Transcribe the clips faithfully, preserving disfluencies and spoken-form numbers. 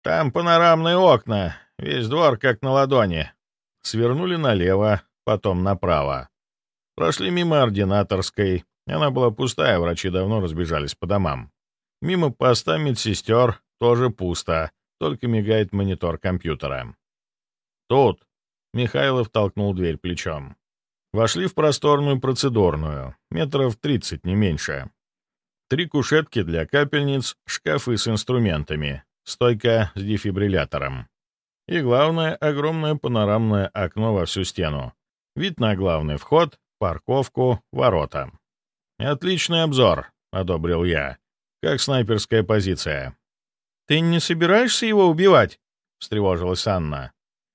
Там панорамные окна, весь двор как на ладони». Свернули налево, потом направо. Прошли мимо ординаторской. Она была пустая, врачи давно разбежались по домам. Мимо поста медсестер тоже пусто, только мигает монитор компьютера. «Тут!» — Михайлов толкнул дверь плечом. Вошли в просторную процедурную, метров тридцать, не меньше. Три кушетки для капельниц, шкафы с инструментами, стойка с дефибриллятором. И главное, огромное панорамное окно во всю стену. Вид на главный вход, парковку, ворота. «Отличный обзор», — одобрил я. «Как снайперская позиция». «Ты не собираешься его убивать?» — встревожилась Анна.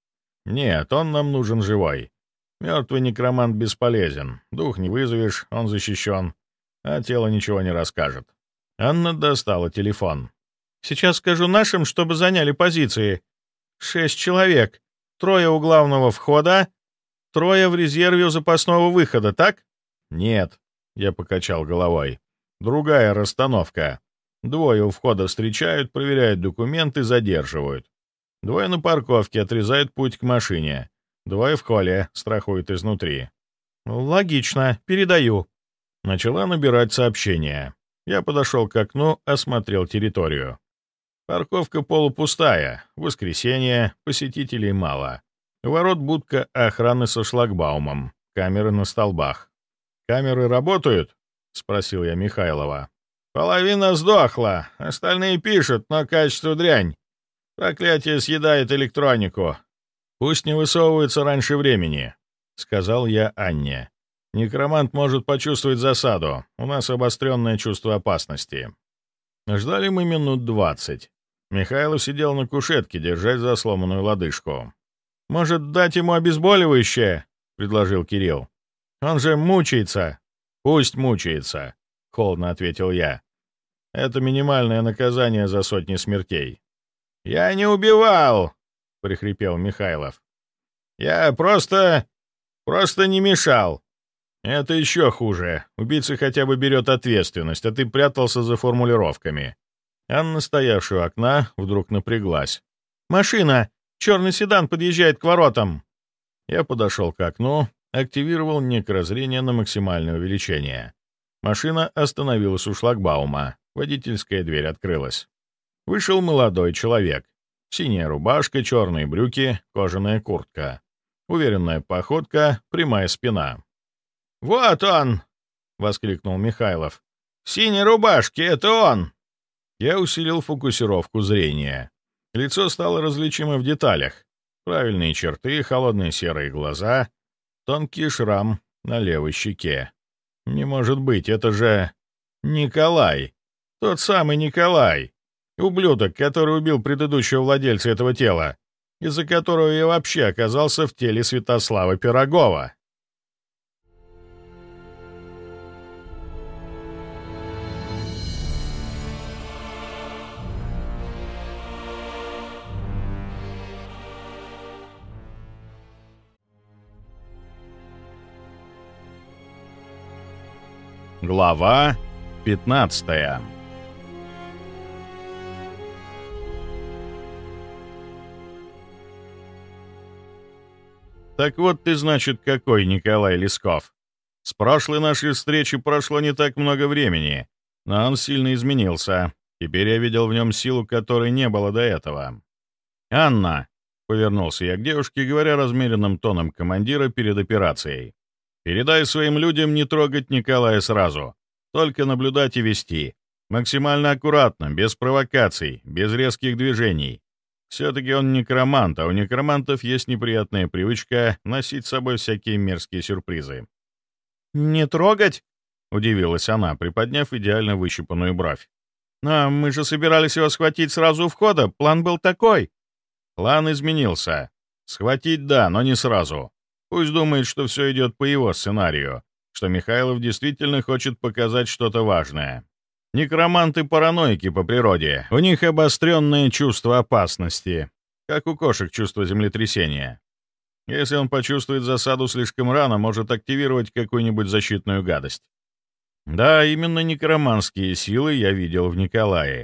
«Нет, он нам нужен живой. Мертвый некромант бесполезен. Дух не вызовешь, он защищен, а тело ничего не расскажет». Анна достала телефон. «Сейчас скажу нашим, чтобы заняли позиции. Шесть человек. Трое у главного входа, трое в резерве у запасного выхода, так?» «Нет», — я покачал головой. «Другая расстановка. Двое у входа встречают, проверяют документы, задерживают. Двое на парковке отрезают путь к машине. Двое в холле, страхуют изнутри». «Логично. Передаю». Начала набирать сообщение. Я подошел к окну, осмотрел территорию. Парковка полупустая, воскресенье, посетителей мало. У ворот будка охраны со шлагбаумом, камеры на столбах. «Камеры работают?» — спросил я Михайлова. «Половина сдохла, остальные пишут, но качество дрянь. Проклятие съедает электронику. Пусть не высовываются раньше времени», — сказал я Анне. «Некромант может почувствовать засаду, у нас обостренное чувство опасности». Ждали мы минут двадцать. Михайлов сидел на кушетке, держась за сломанную лодыжку. «Может, дать ему обезболивающее?» — предложил Кирилл. «Он же мучается». «Пусть мучается», — холодно ответил я. «Это минимальное наказание за сотни смертей». «Я не убивал», — прихрипел Михайлов. «Я просто... просто не мешал». «Это еще хуже. Убийца хотя бы берет ответственность, а ты прятался за формулировками». Анна, стоявшая у окна, вдруг напряглась. «Машина! Черный седан подъезжает к воротам!» Я подошел к окну, активировал некрозрение на максимальное увеличение. Машина остановилась у шлагбаума, водительская дверь открылась. Вышел молодой человек. Синяя рубашка, черные брюки, кожаная куртка. Уверенная походка, прямая спина. «Вот он!» — воскликнул Михайлов. «В синей рубашке, это он!» Я усилил фокусировку зрения. Лицо стало различимо в деталях. Правильные черты, холодные серые глаза, тонкий шрам на левой щеке. Не может быть, это же Николай. Тот самый Николай. Ублюдок, который убил предыдущего владельца этого тела, из-за которого я вообще оказался в теле Святослава Пирогова. Глава пятнадцатая. «Так вот ты, значит, какой Николай Лесков. С прошлой нашей встречи прошло не так много времени, но он сильно изменился. Теперь я видел в нем силу, которой не было до этого. «Анна», — повернулся я к девушке, говоря размеренным тоном командира перед операцией, «передай своим людям не трогать Николая сразу, только наблюдать и вести. Максимально аккуратно, без провокаций, без резких движений. Все-таки он некромант, а у некромантов есть неприятная привычка носить с собой всякие мерзкие сюрпризы». «Не трогать?» — удивилась она, приподняв идеально выщипанную бровь. «А мы же собирались его схватить сразу у входа, план был такой». «План изменился. Схватить — да, но не сразу. Пусть думает, что все идет по его сценарию, что Михайлов действительно хочет показать что-то важное. Некроманты параноики по природе, у них обостренное чувство опасности, как у кошек чувство землетрясения. Если он почувствует засаду слишком рано, может активировать какую-нибудь защитную гадость. Да, именно некроманские силы я видел в Николае.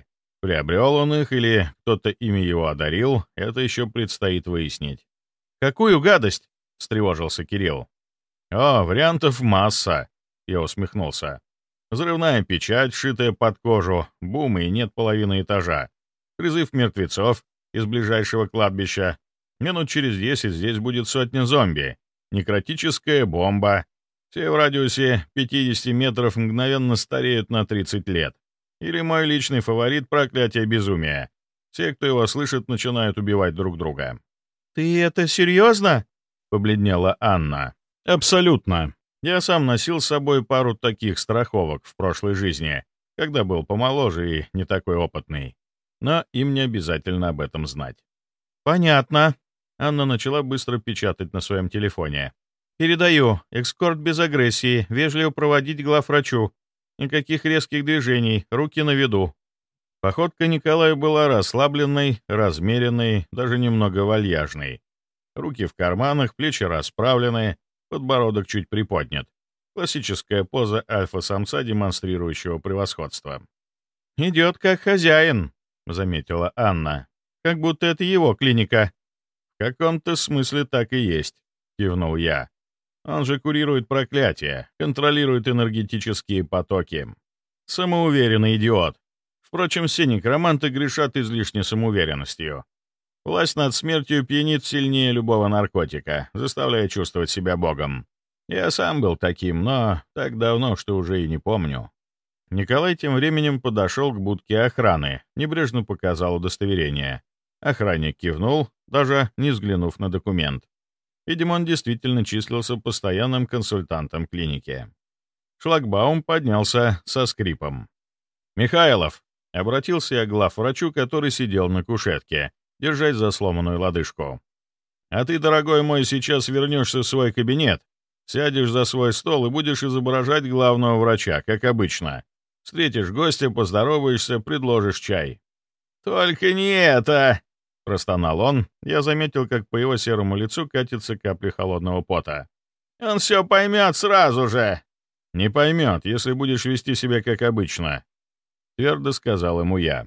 Приобрел он их или кто-то ими его одарил, это еще предстоит выяснить. «Какую гадость?» — встревожился Кирилл. «О, вариантов масса!» — я усмехнулся. «Взрывная печать, шитая под кожу, бум и нет половины этажа. Призыв мертвецов из ближайшего кладбища. Минут через десять здесь будет сотня зомби. Некротическая бомба. Все в радиусе пятидесяти метров мгновенно стареют на тридцать лет. Или мой личный фаворит — проклятие безумия. Все, кто его слышит, начинают убивать друг друга». «Ты это серьезно?» — побледнела Анна. «Абсолютно. Я сам носил с собой пару таких страховок в прошлой жизни, когда был помоложе и не такой опытный. Но им не обязательно об этом знать». «Понятно». Анна начала быстро печатать на своем телефоне. «Передаю. Эскорт без агрессии. Вежливо проводить главврачу. Никаких резких движений. Руки на виду». Походка Николая была расслабленной, размеренной, даже немного вальяжной. Руки в карманах, плечи расправлены, подбородок чуть приподнят. Классическая поза альфа-самца, демонстрирующего превосходство. «Идет как хозяин», — заметила Анна. «Как будто это его клиника». «В каком-то смысле так и есть», — кивнул я. «Он же курирует проклятие, контролирует энергетические потоки. Самоуверенный идиот. Впрочем, все некроманты грешат излишней самоуверенностью. Власть над смертью пьянит сильнее любого наркотика, заставляя чувствовать себя богом. Я сам был таким, но так давно, что уже и не помню». Николай тем временем подошел к будке охраны, небрежно показал удостоверение. Охранник кивнул, даже не взглянув на документ. Видимо, он действительно числился постоянным консультантом клиники. Шлагбаум поднялся со скрипом. «Михайлов!» — обратился я к главврачу, который сидел на кушетке, держась за сломанную лодыжку. «А ты, дорогой мой, сейчас вернешься в свой кабинет, сядешь за свой стол и будешь изображать главного врача, как обычно. Встретишь гостя, поздороваешься, предложишь чай». «Только не это!» — простонал он. Я заметил, как по его серому лицу катятся капли холодного пота. «Он все поймет сразу же!» «Не поймет, если будешь вести себя как обычно», — твердо сказал ему я.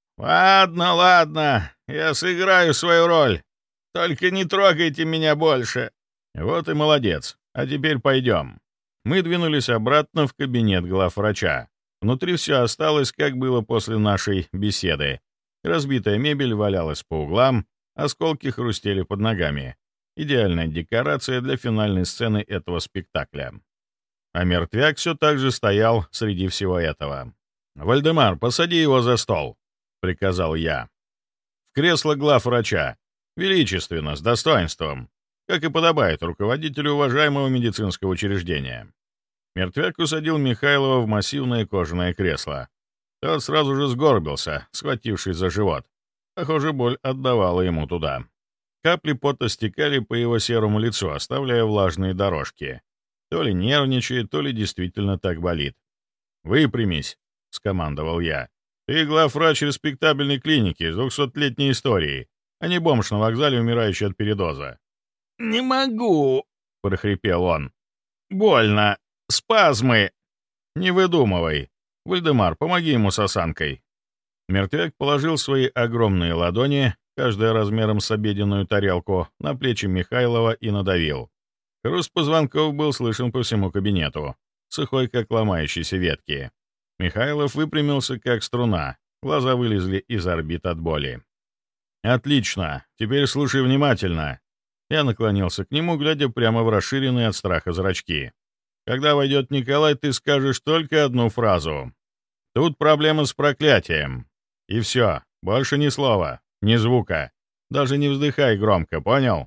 «Ладно, ладно, я сыграю свою роль. Только не трогайте меня больше». «Вот и молодец. А теперь пойдем». Мы двинулись обратно в кабинет главврача. Внутри все осталось, как было после нашей беседы. Разбитая мебель валялась по углам, осколки хрустели под ногами. Идеальная декорация для финальной сцены этого спектакля. А мертвяк все так же стоял среди всего этого. «Вальдемар, посади его за стол», — приказал я. «В кресло главврача. Величественно, с достоинством, как и подобает руководителю уважаемого медицинского учреждения». Мертвяк усадил Михайлова в массивное кожаное кресло. Тот сразу же сгорбился, схватившись за живот. Похоже, боль отдавала ему туда. Капли пота стекали по его серому лицу, оставляя влажные дорожки. То ли нервничает, то ли действительно так болит. «Выпрямись», — скомандовал я. «Ты главврач респектабельной клиники с двухсотлетней историей, а не бомж на вокзале, умирающий от передоза». «Не могу», — прохрипел он. «Больно. Спазмы». «Не выдумывай. Вальдемар, помоги ему с осанкой». Мертвяк положил свои огромные ладони, каждая размером с обеденную тарелку, на плечи Михайлова и надавил. Хруст позвонков был слышен по всему кабинету, сухой, как ломающиеся ветки. Михайлов выпрямился, как струна, глаза вылезли из орбит от боли. «Отлично, теперь слушай внимательно». Я наклонился к нему, глядя прямо в расширенные от страха зрачки. «Когда войдет Николай, ты скажешь только одну фразу. Тут проблема с проклятием. И все, больше ни слова, ни звука. Даже не вздыхай громко, понял?»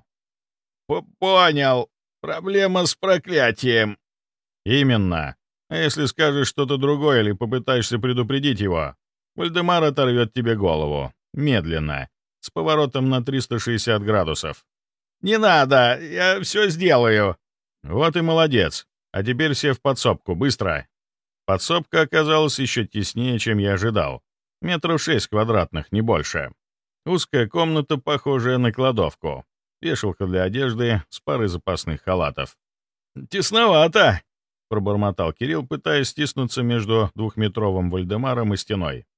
«Понял. Проблема с проклятием». «Именно. А если скажешь что-то другое или попытаешься предупредить его, Вальдемар оторвет тебе голову. Медленно, с поворотом на триста шестьдесят градусов». «Не надо, я все сделаю». «Вот и молодец. А теперь все в подсобку, быстро». Подсобка оказалась еще теснее, чем я ожидал. Метров шесть квадратных, не больше. Узкая комната, похожая на кладовку. Вешалка для одежды с парой запасных халатов. «Тесновато», — пробормотал Кирилл, пытаясь стиснуться между двухметровым Вальдемаром и стеной.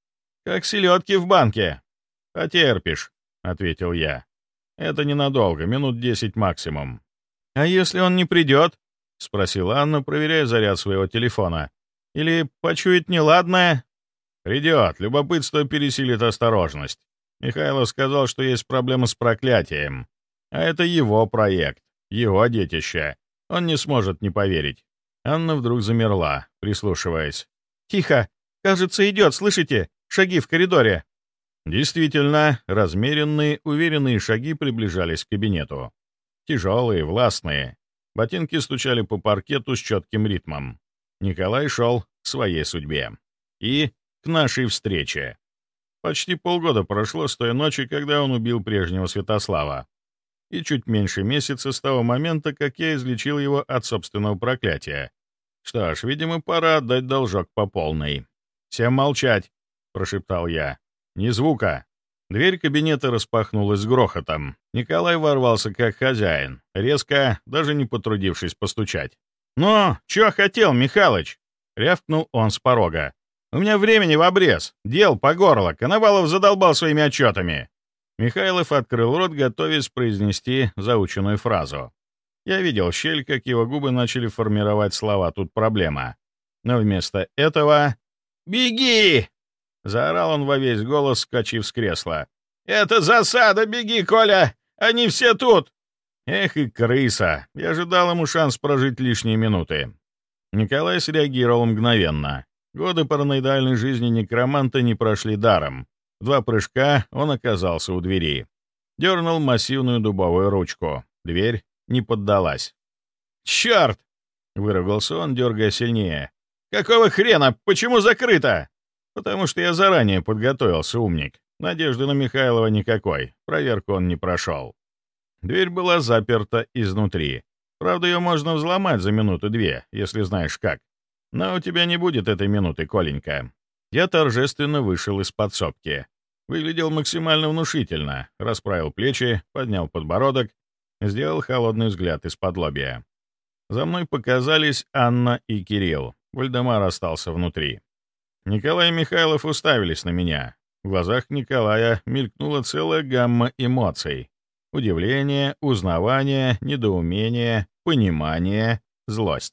«Как селедки в банке». «Потерпишь», — ответил я. «Это ненадолго, минут десять максимум». «А если он не придет?» — спросила Анна, проверяя заряд своего телефона. «Или почует неладное?» «Придет. Любопытство пересилит осторожность. Михайлов сказал, что есть проблемы с проклятием. А это его проект, его детище. Он не сможет не поверить». Анна вдруг замерла, прислушиваясь. «Тихо! Кажется, идет, слышите? Шаги в коридоре!» Действительно, размеренные, уверенные шаги приближались к кабинету. Тяжелые, властные. Ботинки стучали по паркету с четким ритмом. Николай шел к своей судьбе. И к нашей встрече. Почти полгода прошло с той ночи, когда он убил прежнего Святослава. И чуть меньше месяца с того момента, как я излечил его от собственного проклятия. Что ж, видимо, пора отдать должок по полной. «Всем молчать!» — прошептал я. «Ни звука!» Дверь кабинета распахнулась с грохотом. Николай ворвался как хозяин, резко, даже не потрудившись постучать. «Ну, чё хотел, Михалыч?» — рявкнул он с порога. «У меня времени в обрез. Дел по горло. Коновалов задолбал своими отчетами». Михайлов открыл рот, готовясь произнести заученную фразу. Я видел щель, как его губы начали формировать слова «тут проблема». Но вместо этого... «Беги!» — заорал он во весь голос, скачив с кресла. «Это засада! Беги, Коля! Они все тут!» Эх и крыса! Я же дал ему шанс прожить лишние минуты. Николай среагировал мгновенно. Годы параноидальной жизни некроманта не прошли даром. В два прыжка он оказался у двери. Дернул массивную дубовую ручку. Дверь не поддалась. «Черт!» — выругался он, дергая сильнее. «Какого хрена? Почему закрыто?» «Потому что я заранее подготовился, умник. Надежды на Михайлова никакой. Проверку он не прошел». Дверь была заперта изнутри. Правда, ее можно взломать за минуту-две, если знаешь как. Но у тебя не будет этой минуты, Коленька. Я торжественно вышел из подсобки. Выглядел максимально внушительно. Расправил плечи, поднял подбородок, сделал холодный взгляд из-под лобья. За мной показались Анна и Кирилл. Вальдемар остался внутри. Николай и Михайлов уставились на меня. В глазах Николая мелькнула целая гамма эмоций. Удивление, узнавание, недоумение, понимание, злость.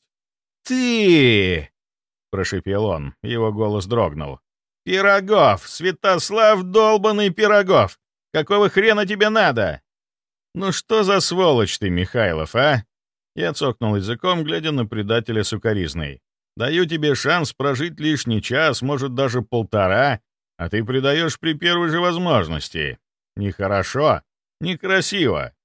«Ты!» — прошипел он, его голос дрогнул. «Пирогов! Святослав долбаный Пирогов! Какого хрена тебе надо?» «Ну что за сволочь ты, Михайлов, а?» Я цокнул языком, глядя на предателя сукоризной. «Даю тебе шанс прожить лишний час, может, даже полтора, а ты предаешь при первой же возможности. Нехорошо, некрасиво,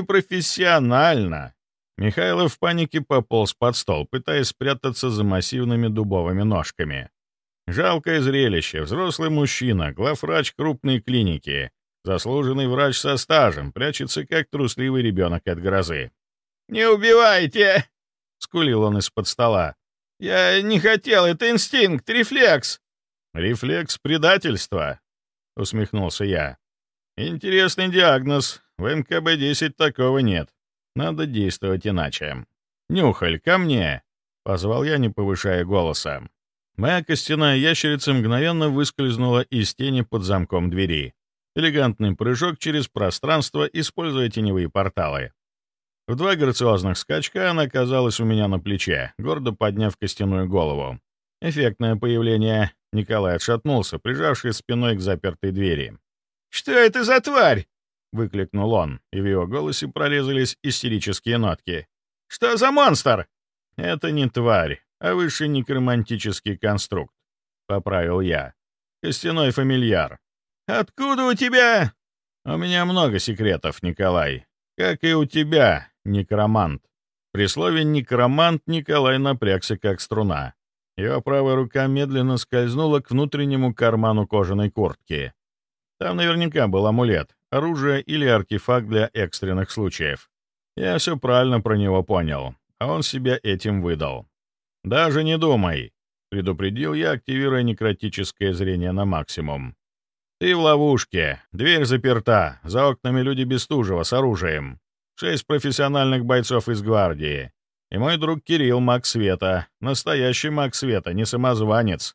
непрофессионально». Михайлов в панике пополз под стол, пытаясь спрятаться за массивными дубовыми ножками. Жалкое зрелище. Взрослый мужчина, главврач крупной клиники, заслуженный врач со стажем, прячется как трусливый ребенок от грозы. «Не убивайте!» — скулил он из-под стола. «Я не хотел, это инстинкт, рефлекс!» «Рефлекс предательства», — усмехнулся я. «Интересный диагноз. В эн ка бэ десять такого нет. Надо действовать иначе. Нюхаль, ко мне!» — позвал я, не повышая голоса. Моя костяная ящерица мгновенно выскользнула из тени под замком двери. Элегантный прыжок через пространство, используя теневые порталы. В два грациозных скачка она оказалась у меня на плече, гордо подняв костяную голову. Эффектное появление. Николай отшатнулся, прижавшись спиной к запертой двери. «Что это за тварь?» — выкликнул он, и в его голосе прорезались истерические нотки. «Что за монстр?» «Это не тварь, а высший некромантический конструкт», — поправил я. «Костяной фамильяр». «Откуда у тебя?» «У меня много секретов, Николай. Как и у тебя, некромант». При слове «некромант» Николай напрягся, как струна. Его правая рука медленно скользнула к внутреннему карману кожаной куртки. Там наверняка был амулет, оружие или артефакт для экстренных случаев. Я все правильно про него понял, а он себя этим выдал. «Даже не думай», — предупредил я, активируя некротическое зрение на максимум. «Ты в ловушке, дверь заперта, за окнами люди Бестужева с оружием, шесть профессиональных бойцов из гвардии, и мой друг Кирилл, маг света, настоящий маг света, не самозванец.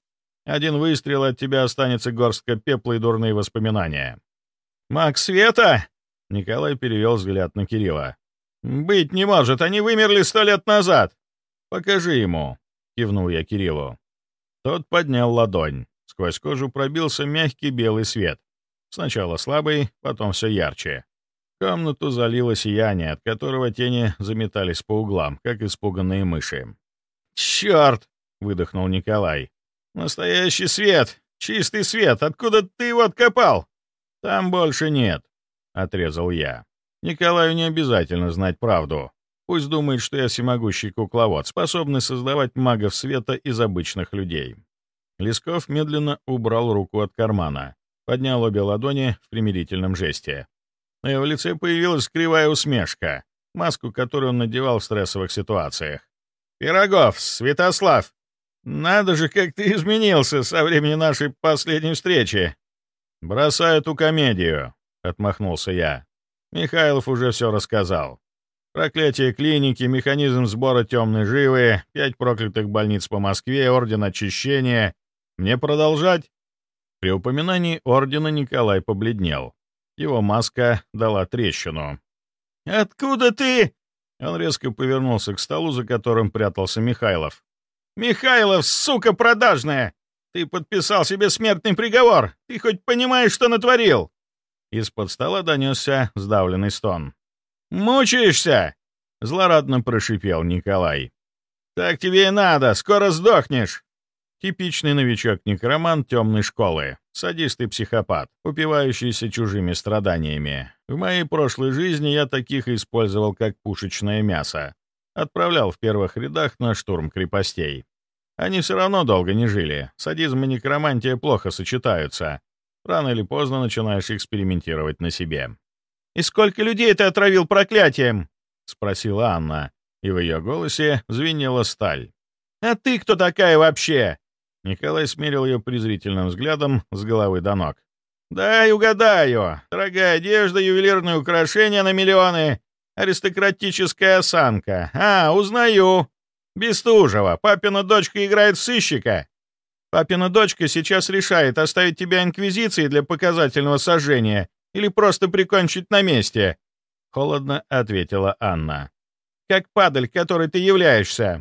Один выстрел от тебя останется горстка пепла и дурные воспоминания». «Маг света?» — Николай перевел взгляд на Кирилла. «Быть не может, они вымерли сто лет назад!» «Покажи ему», — кивнул я Кириллу. Тот поднял ладонь. Сквозь кожу пробился мягкий белый свет. Сначала слабый, потом все ярче. Комнату залило сияние, от которого тени заметались по углам, как испуганные мыши. «Черт!» — выдохнул Николай. «Настоящий свет! Чистый свет! Откуда ты его откопал?» «Там больше нет», — отрезал я. «Николаю не обязательно знать правду. Пусть думает, что я всемогущий кукловод, способный создавать магов света из обычных людей». Лесков медленно убрал руку от кармана, поднял обе ладони в примирительном жесте. На его лице появилась кривая усмешка, маску, которую он надевал в стрессовых ситуациях. «Пирогов, Святослав! Надо же, как ты изменился со времени нашей последней встречи!» «Бросай эту комедию», — отмахнулся я. Михайлов уже все рассказал. Проклятие клиники, механизм сбора темной живы, пять проклятых больниц по Москве, орден очищения. Мне продолжать? При упоминании ордена Николай побледнел. Его маска дала трещину. «Откуда ты?» Он резко повернулся к столу, за которым прятался Михайлов. «Михайлов, сука продажная! Ты подписал себе смертный приговор! Ты хоть понимаешь, что натворил?» Из-под стола донесся сдавленный стон. «Мучаешься?» — злорадно прошипел Николай. «Так тебе и надо, скоро сдохнешь!» Типичный новичок-некромант темной школы, садист и психопат, упивающийся чужими страданиями. В моей прошлой жизни я таких использовал как пушечное мясо. Отправлял в первых рядах на штурм крепостей. Они все равно долго не жили. Садизм и некромантия плохо сочетаются. Рано или поздно начинаешь экспериментировать на себе. «И сколько людей ты отравил проклятием?» — спросила Анна, и в ее голосе звенела сталь. «А ты кто такая вообще?» Николай смерил ее презрительным взглядом с головы до ног. «Дай угадаю. Дорогая одежда, ювелирные украшения на миллионы, аристократическая осанка. А, узнаю. Бестужева, папина дочка играет в сыщика. Папина дочка сейчас решает, оставить тебя инквизицией для показательного сожжения или просто прикончить на месте», — холодно ответила Анна. «Как падаль, которой ты являешься».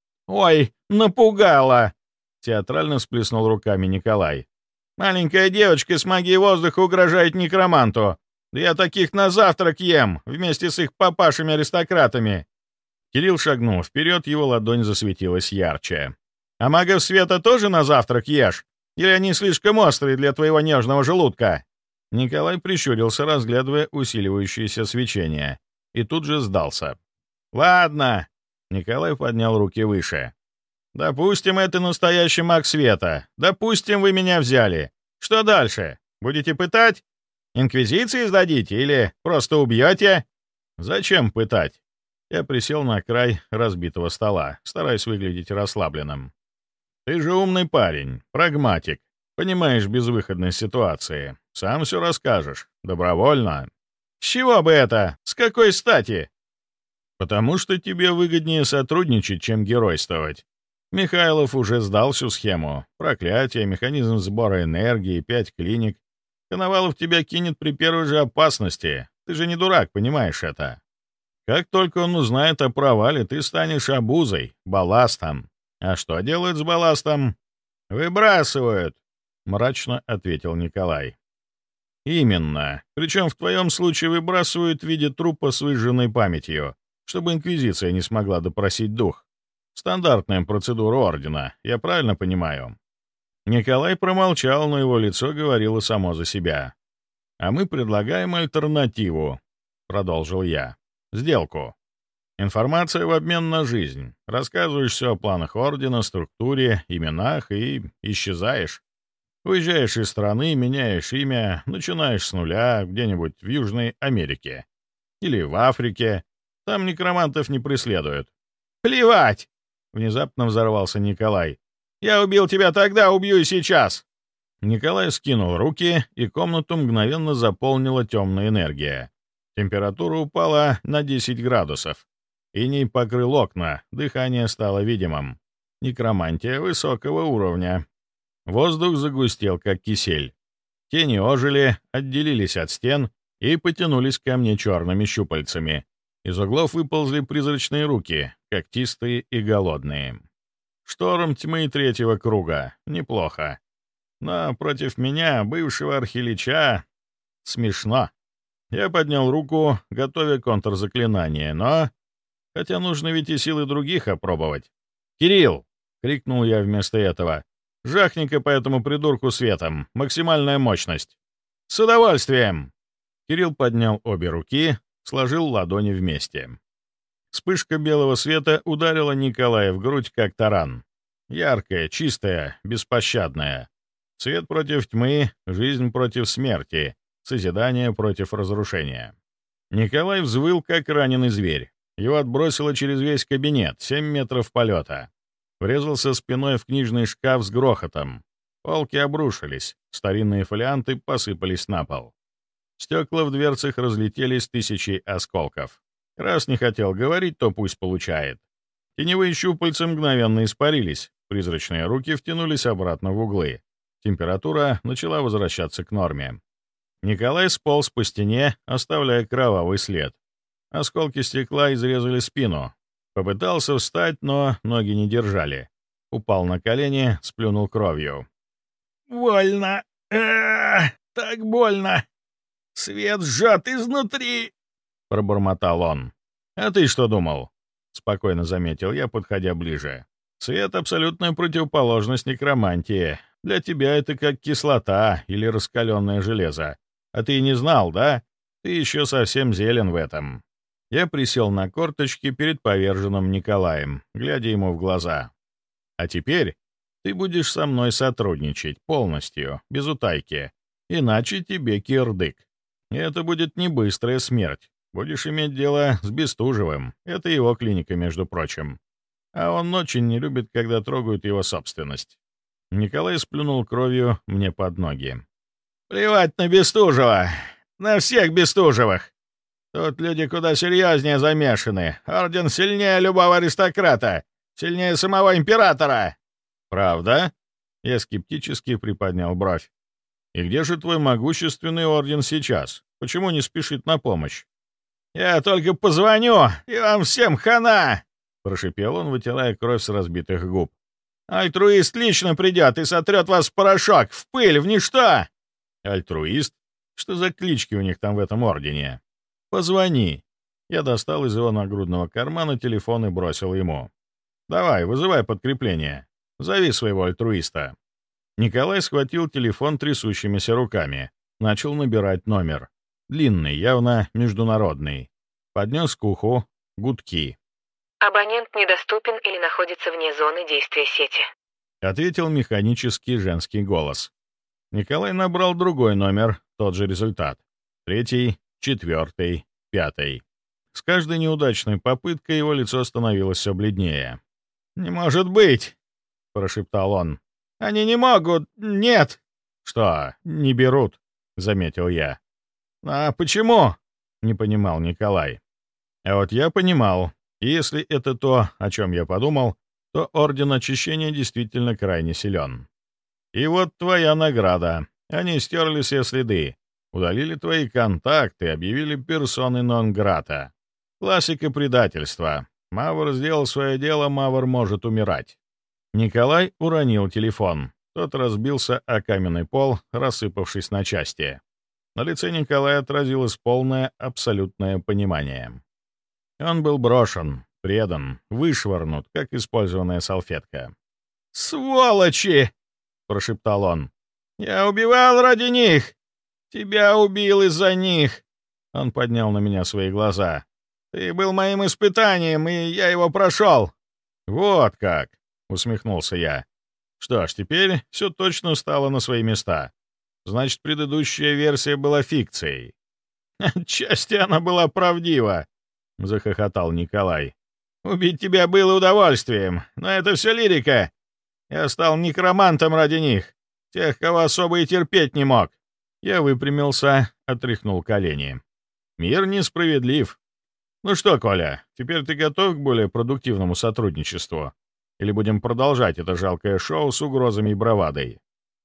«Ой, напугала!» — театрально всплеснул руками Николай. «Маленькая девочка с магией воздуха угрожает некроманту. Да я таких на завтрак ем, вместе с их папашами-аристократами». Кирилл шагнул вперед, его ладонь засветилась ярче. «А магов света тоже на завтрак ешь? Или они слишком острые для твоего нежного желудка?» Николай прищурился, разглядывая усиливающееся свечение, и тут же сдался. «Ладно», — Николай поднял руки выше. «Допустим, это настоящий маг света. Допустим, вы меня взяли. Что дальше? Будете пытать? Инквизиции сдадите или просто убьете?» «Зачем пытать?» Я присел на край разбитого стола, стараясь выглядеть расслабленным. «Ты же умный парень, прагматик. Понимаешь безвыходность ситуации. Сам все расскажешь. Добровольно». «С чего бы это? С какой стати?» «Потому что тебе выгоднее сотрудничать, чем геройствовать. Михайлов уже сдал всю схему. Проклятие, механизм сбора энергии, пять клиник. Коновалов тебя кинет при первой же опасности. Ты же не дурак, понимаешь это. Как только он узнает о провале, ты станешь обузой, балластом. А что делают с балластом? Выбрасывают», — мрачно ответил Николай. «Именно. Причем в твоем случае выбрасывают в виде трупа с выжженной памятью, чтобы Инквизиция не смогла допросить дух. Стандартная процедура Ордена, я правильно понимаю?» Николай промолчал, но его лицо говорило само за себя. «А мы предлагаем альтернативу», — продолжил я. «Сделку. Информация в обмен на жизнь. Рассказываешь все о планах Ордена, структуре, именах и исчезаешь. Уезжаешь из страны, меняешь имя, начинаешь с нуля где-нибудь в Южной Америке. Или в Африке. Там некромантов не преследуют». «Плевать!» — внезапно взорвался Николай. «Я убил тебя тогда, убью и сейчас!» Николай скинул руки, и комнату мгновенно заполнила темная энергия. Температура упала на десять градусов. Иней покрыл окна, дыхание стало видимым. Некромантия высокого уровня. Воздух загустел, как кисель. Тени ожили, отделились от стен и потянулись ко мне черными щупальцами. Из углов выползли призрачные руки, когтистые и голодные. Шторм тьмы третьего круга. Неплохо. Но против меня, бывшего архилича, смешно. Я поднял руку, готовя контрзаклинание, но... Хотя нужно ведь и силы других опробовать. «Кирилл!» — крикнул я вместо этого. «Жахни-ка по этому придурку светом. Максимальная мощность». «С удовольствием!» Кирилл поднял обе руки, сложил ладони вместе. Вспышка белого света ударила Николая в грудь, как таран. Яркая, чистая, беспощадная. Свет против тьмы, жизнь против смерти, созидание против разрушения. Николай взвыл, как раненый зверь. Его отбросило через весь кабинет, семь метров полета. Врезался спиной в книжный шкаф с грохотом. Полки обрушились, старинные фолианты посыпались на пол. Стекла в дверцах разлетелись тысячей осколков. Раз не хотел говорить, то пусть получает. Теневые щупальца мгновенно испарились, призрачные руки втянулись обратно в углы. Температура начала возвращаться к норме. Николай сполз по стене, оставляя кровавый след. Осколки стекла изрезали спину. Попытался встать, но ноги не держали. Упал на колени, сплюнул кровью. «Больно! А-а-а, так больно! Свет сжат изнутри!» — пробормотал он. «А ты что думал?» — спокойно заметил я, подходя ближе. «Свет — абсолютная противоположность некромантии. Для тебя это как кислота или раскаленное железо. А ты и не знал, да? Ты еще совсем зелен в этом». Я присел на корточки перед поверженным Николаем, глядя ему в глаза. «А теперь ты будешь со мной сотрудничать полностью, без утайки. Иначе тебе кирдык. И это будет не быстрая смерть. Будешь иметь дело с Бестужевым. Это его клиника, между прочим. А он очень не любит, когда трогают его собственность». Николай сплюнул кровью мне под ноги. «Плевать на Бестужева! На всех Бестужевых! Тут люди куда серьезнее замешаны. Орден сильнее любого аристократа. Сильнее самого императора!» «Правда?» — я скептически приподнял бровь. «И где же твой могущественный орден сейчас? Почему не спешит на помощь?» «Я только позвоню, и вам всем хана!» — прошипел он, вытирая кровь с разбитых губ. «Альтруист лично придет и сотрет вас в порошок, в пыль, в ничто!» «Альтруист? Что за клички у них там в этом ордене?» «Позвони». Я достал из его нагрудного кармана телефон и бросил ему. «Давай, вызывай подкрепление. Зови своего альтруиста». Николай схватил телефон трясущимися руками. Начал набирать номер. Длинный, явно международный. Поднес к уху. Гудки. «Абонент недоступен или находится вне зоны действия сети», — ответил механический женский голос. Николай набрал другой номер, тот же результат. Третий, четвертый, пятый. С каждой неудачной попыткой его лицо становилось все бледнее. «Не может быть!» — прошептал он. «Они не могут! Нет!» «Что, не берут?» — заметил я. «А почему?» — не понимал Николай. А вот я понимал. И если это то, о чем я подумал, то Орден Очищения действительно крайне силен. И вот твоя награда. Они стерли все следы, удалили твои контакты, объявили персоной нон-грата. Классика предательства. Мавр сделал свое дело, Мавр может умирать. Николай уронил телефон. Тот разбился о каменный пол, рассыпавшись на части. На лице Николая отразилось полное, абсолютное понимание. Он был брошен, предан, вышвырнут, как использованная салфетка. «Сволочи!» — прошептал он. «Я убивал ради них! Тебя убил из-за них!» Он поднял на меня свои глаза. «Ты был моим испытанием, и я его прошел!» «Вот как!» — усмехнулся я. «Что ж, теперь все точно стало на свои места. Значит, предыдущая версия была фикцией». «Отчасти она была правдива!» — захохотал Николай. «Убить тебя было удовольствием, но это все лирика. Я стал некромантом ради них, тех, кого особо и терпеть не мог». Я выпрямился, отряхнул колени. «Мир несправедлив. Ну что, Коля, теперь ты готов к более продуктивному сотрудничеству? Или будем продолжать это жалкое шоу с угрозами и бравадой?»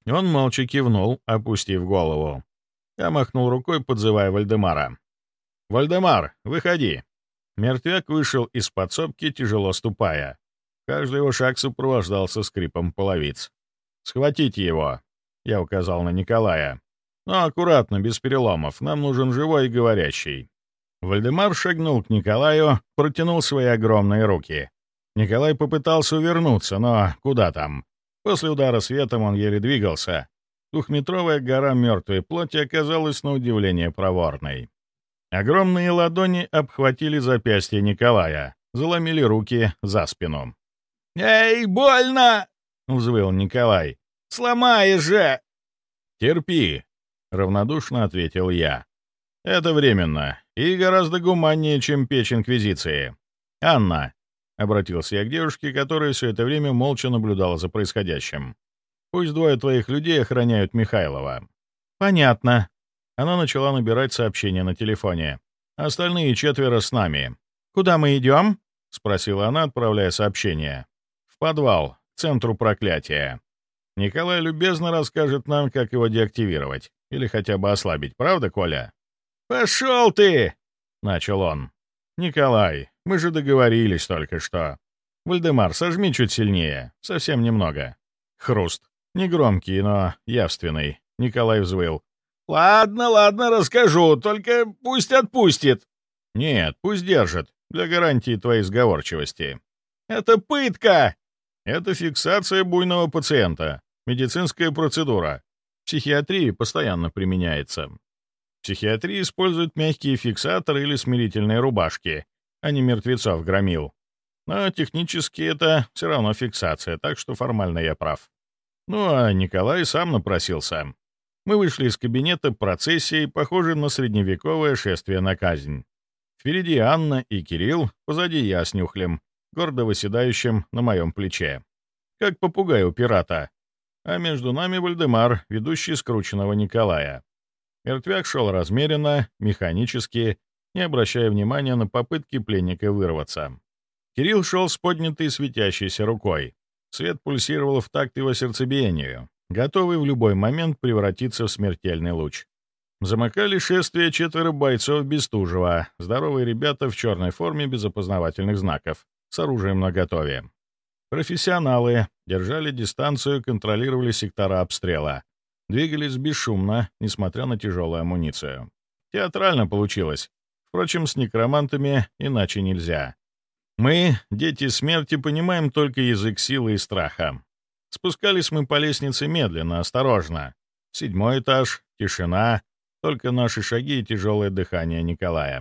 Он молча кивнул, опустив голову. Я махнул рукой, подзывая Вальдемара. «Вальдемар, выходи!» Мертвяк вышел из подсобки, тяжело ступая. Каждый его шаг сопровождался скрипом половиц. «Схватите его!» — я указал на Николая. «Но аккуратно, без переломов. Нам нужен живой и говорящий». Вальдемар шагнул к Николаю, протянул свои огромные руки. Николай попытался увернуться, но куда там? После удара светом он еле двигался. Двухметровая гора мертвой плоти оказалась на удивление проворной. Огромные ладони обхватили запястье Николая, заломили руки за спину. «Эй, больно!» — взвыл Николай. «Сломаешь же!» «Терпи!» — равнодушно ответил я. «Это временно и гораздо гуманнее, чем печь Инквизиции. Анна!» — обратился я к девушке, которая все это время молча наблюдала за происходящим. «Пусть двое твоих людей охраняют Михайлова». «Понятно». Она начала набирать сообщения на телефоне. «Остальные четверо с нами». «Куда мы идем?» — спросила она, отправляя сообщение. «В подвал, к центру проклятия. Николай любезно расскажет нам, как его деактивировать. Или хотя бы ослабить, правда, Коля?» «Пошел ты!» — начал он. «Николай, мы же договорились только что. Вальдемар, сожми чуть сильнее, совсем немного». Хруст. Негромкий, но явственный. Николай взвыл. «Ладно, ладно, расскажу, только пусть отпустит». «Нет, пусть держит, для гарантии твоей сговорчивости». «Это пытка!» «Это фиксация буйного пациента, медицинская процедура. В психиатрии постоянно применяется. В психиатрии используют мягкие фиксаторы или смирительные рубашки, а не мертвецов громил. Но технически это все равно фиксация, так что формально я прав». Ну, а Николай сам напросился. Мы вышли из кабинета процессией, похожей на средневековое шествие на казнь. Впереди Анна и Кирилл, позади я с Нюхлем, гордо выседающим на моем плече. Как попугай у пирата. А между нами Вальдемар, ведущий скрученного Николая. Мертвяк шел размеренно, механически, не обращая внимания на попытки пленника вырваться. Кирилл шел с поднятой светящейся рукой. Свет пульсировал в такт его сердцебиению, готовый в любой момент превратиться в смертельный луч. Замыкали шествие четверо бойцов Бестужева, здоровые ребята в черной форме без опознавательных знаков, с оружием наготове. Профессионалы держали дистанцию, контролировали сектора обстрела. Двигались бесшумно, несмотря на тяжелую амуницию. Театрально получилось. Впрочем, с некромантами иначе нельзя. Мы, дети смерти, понимаем только язык силы и страха. Спускались мы по лестнице медленно, осторожно. Седьмой этаж, тишина, только наши шаги и тяжелое дыхание Николая.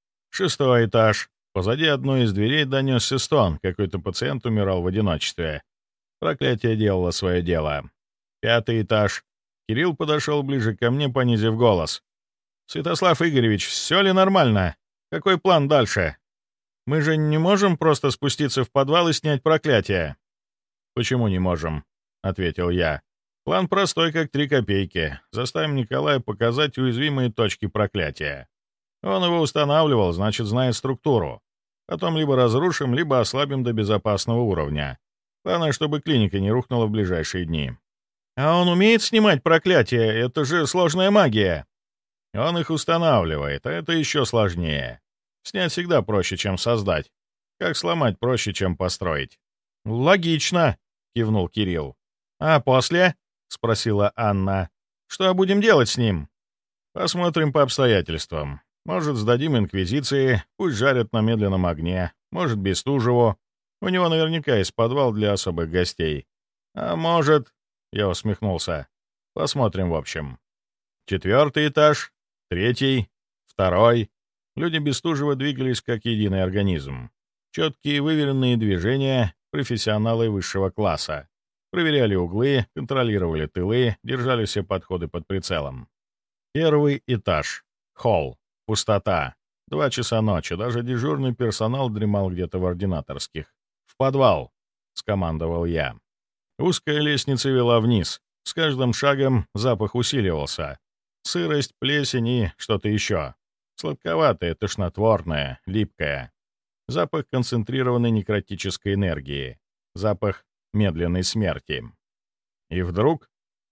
Шестой этаж. Позади одной из дверей донесся стон, какой-то пациент умирал в одиночестве. Проклятие делало свое дело. Пятый этаж. Кирилл подошел ближе ко мне, понизив голос. «Святослав Игоревич, все ли нормально? Какой план дальше? Мы же не можем просто спуститься в подвал и снять проклятие». «Почему не можем?» — ответил я. «План простой, как три копейки. Заставим Николая показать уязвимые точки проклятия. Он его устанавливал, значит, знает структуру. Потом либо разрушим, либо ослабим до безопасного уровня. Главное, чтобы клиника не рухнула в ближайшие дни». «А он умеет снимать проклятия? Это же сложная магия». «Он их устанавливает, а это еще сложнее. Снять всегда проще, чем создать. Как сломать проще, чем построить». «Логично», — кивнул Кирилл. «А после?» — спросила Анна. «Что будем делать с ним?» «Посмотрим по обстоятельствам. Может, сдадим Инквизиции, пусть жарят на медленном огне. Может, Бестужеву. У него наверняка есть подвал для особых гостей. А может...» — я усмехнулся. «Посмотрим в общем. Четвертый этаж, третий, второй». Люди Бестужева двигались как единый организм. Четкие выверенные движения, профессионалы высшего класса. Проверяли углы, контролировали тылы, держали все подходы под прицелом. Первый этаж. Холл. Пустота. Два часа ночи. Даже дежурный персонал дремал где-то в ординаторских. «В подвал», — скомандовал я. Узкая лестница вела вниз. С каждым шагом запах усиливался. Сырость, плесень и что-то еще. Сладковатое, тошнотворное, липкое. Запах концентрированной некротической энергии. Запах медленной смерти. И вдруг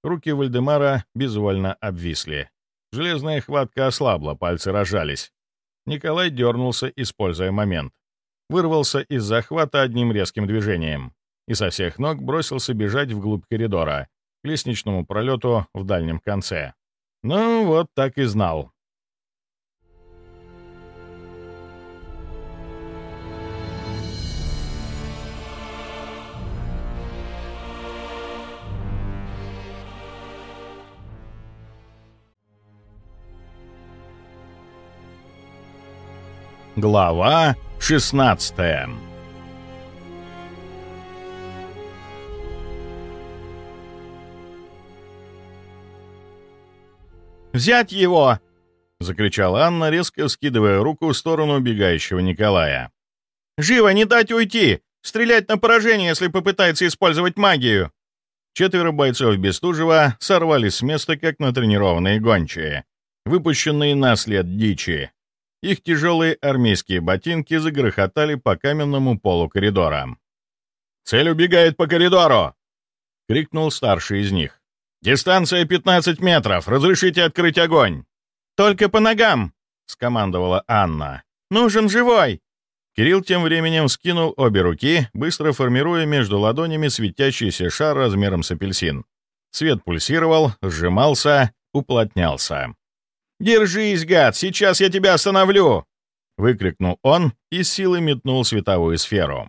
Руки Вальдемара безвольно обвисли. Железная хватка ослабла, пальцы разжались. Николай дернулся, используя момент. Вырвался из захвата одним резким движением и со всех ног бросился бежать вглубь коридора, к лестничному пролету в дальнем конце. Ну, вот так и знал. Глава шестнадцатая. «Взять его!» — закричала Анна, резко вскидывая руку в сторону убегающего Николая. «Живо, не дать уйти! Стрелять на поражение, если попытается использовать магию!» Четверо бойцов Бестужева сорвались с места, как натренированные гончие, выпущенные на след дичи. Их тяжелые армейские ботинки загрохотали по каменному полу коридора. «Цель убегает по коридору!» — крикнул старший из них. «Дистанция пятнадцать метров! Разрешите открыть огонь!» «Только по ногам!» — скомандовала Анна. «Нужен живой!» Кирилл тем временем скинул обе руки, быстро формируя между ладонями светящийся шар размером с апельсин. Свет пульсировал, сжимался, уплотнялся. «Держись, гад! Сейчас я тебя остановлю!» — выкрикнул он и с силой метнул световую сферу.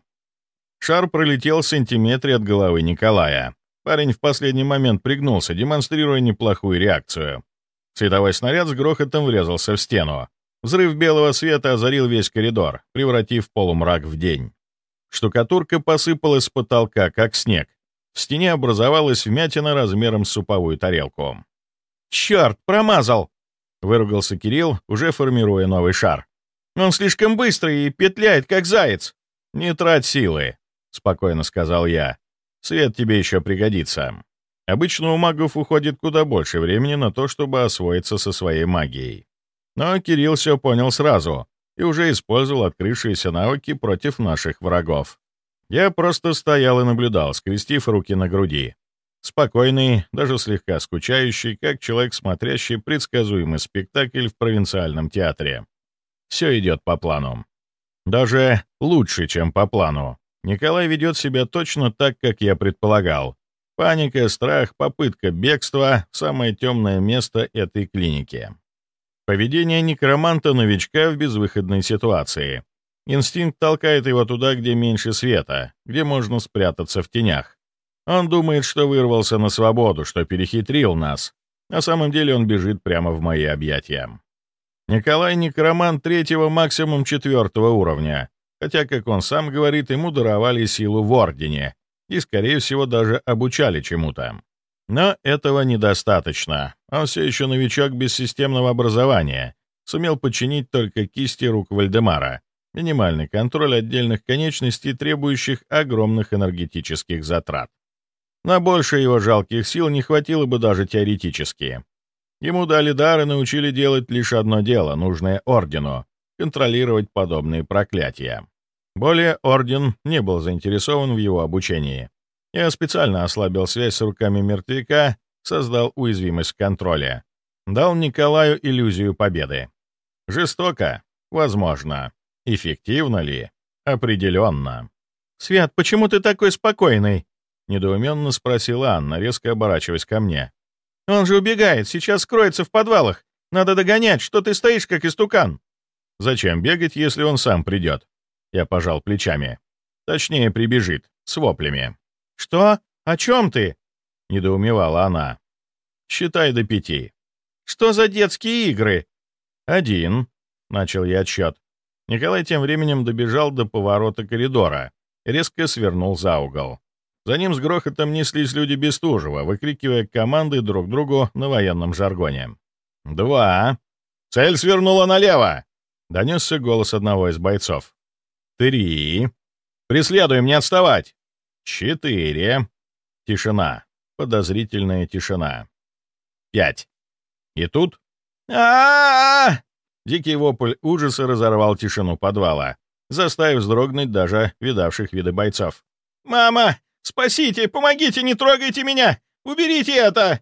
Шар пролетел в сантиметре от головы Николая. Парень в последний момент пригнулся, демонстрируя неплохую реакцию. Световой снаряд с грохотом врезался в стену. Взрыв белого света озарил весь коридор, превратив полумрак в день. Штукатурка посыпалась с потолка, как снег. В стене образовалась вмятина размером с суповую тарелку. «Черт, промазал!» — выругался Кирилл, уже формируя новый шар. «Он слишком быстрый и петляет, как заяц!» «Не трать силы», — спокойно сказал я. «Свет тебе еще пригодится. Обычно у магов уходит куда больше времени на то, чтобы освоиться со своей магией. Но Кирилл все понял сразу и уже использовал открывшиеся навыки против наших врагов. Я просто стоял и наблюдал, скрестив руки на груди. Спокойный, даже слегка скучающий, как человек, смотрящий предсказуемый спектакль в провинциальном театре. Все идет по плану. Даже лучше, чем по плану. Николай ведет себя точно так, как я предполагал. Паника, страх, попытка бегства — самое темное место этой клиники. Поведение некроманта-новичка в безвыходной ситуации. Инстинкт толкает его туда, где меньше света, где можно спрятаться в тенях. Он думает, что вырвался на свободу, что перехитрил нас. На самом деле он бежит прямо в мои объятия. Николай — некромант третьего, максимум четвертого уровня. Хотя, как он сам говорит, ему даровали силу в Ордене и, скорее всего, даже обучали чему-то. Но этого недостаточно. Он все еще новичок без системного образования, сумел подчинить только кисти рук Вальдемара, минимальный контроль отдельных конечностей, требующих огромных энергетических затрат. На больше его жалких сил не хватило бы даже теоретически. Ему дали дар и научили делать лишь одно дело, нужное Ордену — контролировать подобные проклятия. Более Орден не был заинтересован в его обучении. Я специально ослабил связь с руками мертвяка, создал уязвимость в контроле. Дал Николаю иллюзию победы. Жестоко? Возможно. Эффективно ли? Определенно. «Свят, почему ты такой спокойный?» — недоуменно спросила Анна, резко оборачиваясь ко мне. «Он же убегает, сейчас скроется в подвалах. Надо догонять, что ты стоишь, как истукан?» «Зачем бегать, если он сам придет?» Я пожал плечами. Точнее, прибежит, с воплями. «Что? О чем ты?» — недоумевала она. «Считай до пяти». «Что за детские игры?» «Один», — начал я отсчет. Николай тем временем добежал до поворота коридора и резко свернул за угол. За ним с грохотом неслись люди Бестужева, выкрикивая команды друг другу на военном жаргоне. «Два. Цель свернула налево!» — донесся голос одного из бойцов. «Три. Преследуем, не отставать!» «Четыре». Тишина. Подозрительная тишина. «Пять». И тут... а, -а, -а, -а Дикий вопль ужаса разорвал тишину подвала, заставив вздрогнуть даже видавших виды бойцов. «Мама! Спасите! Помогите! Не трогайте меня! Уберите это!»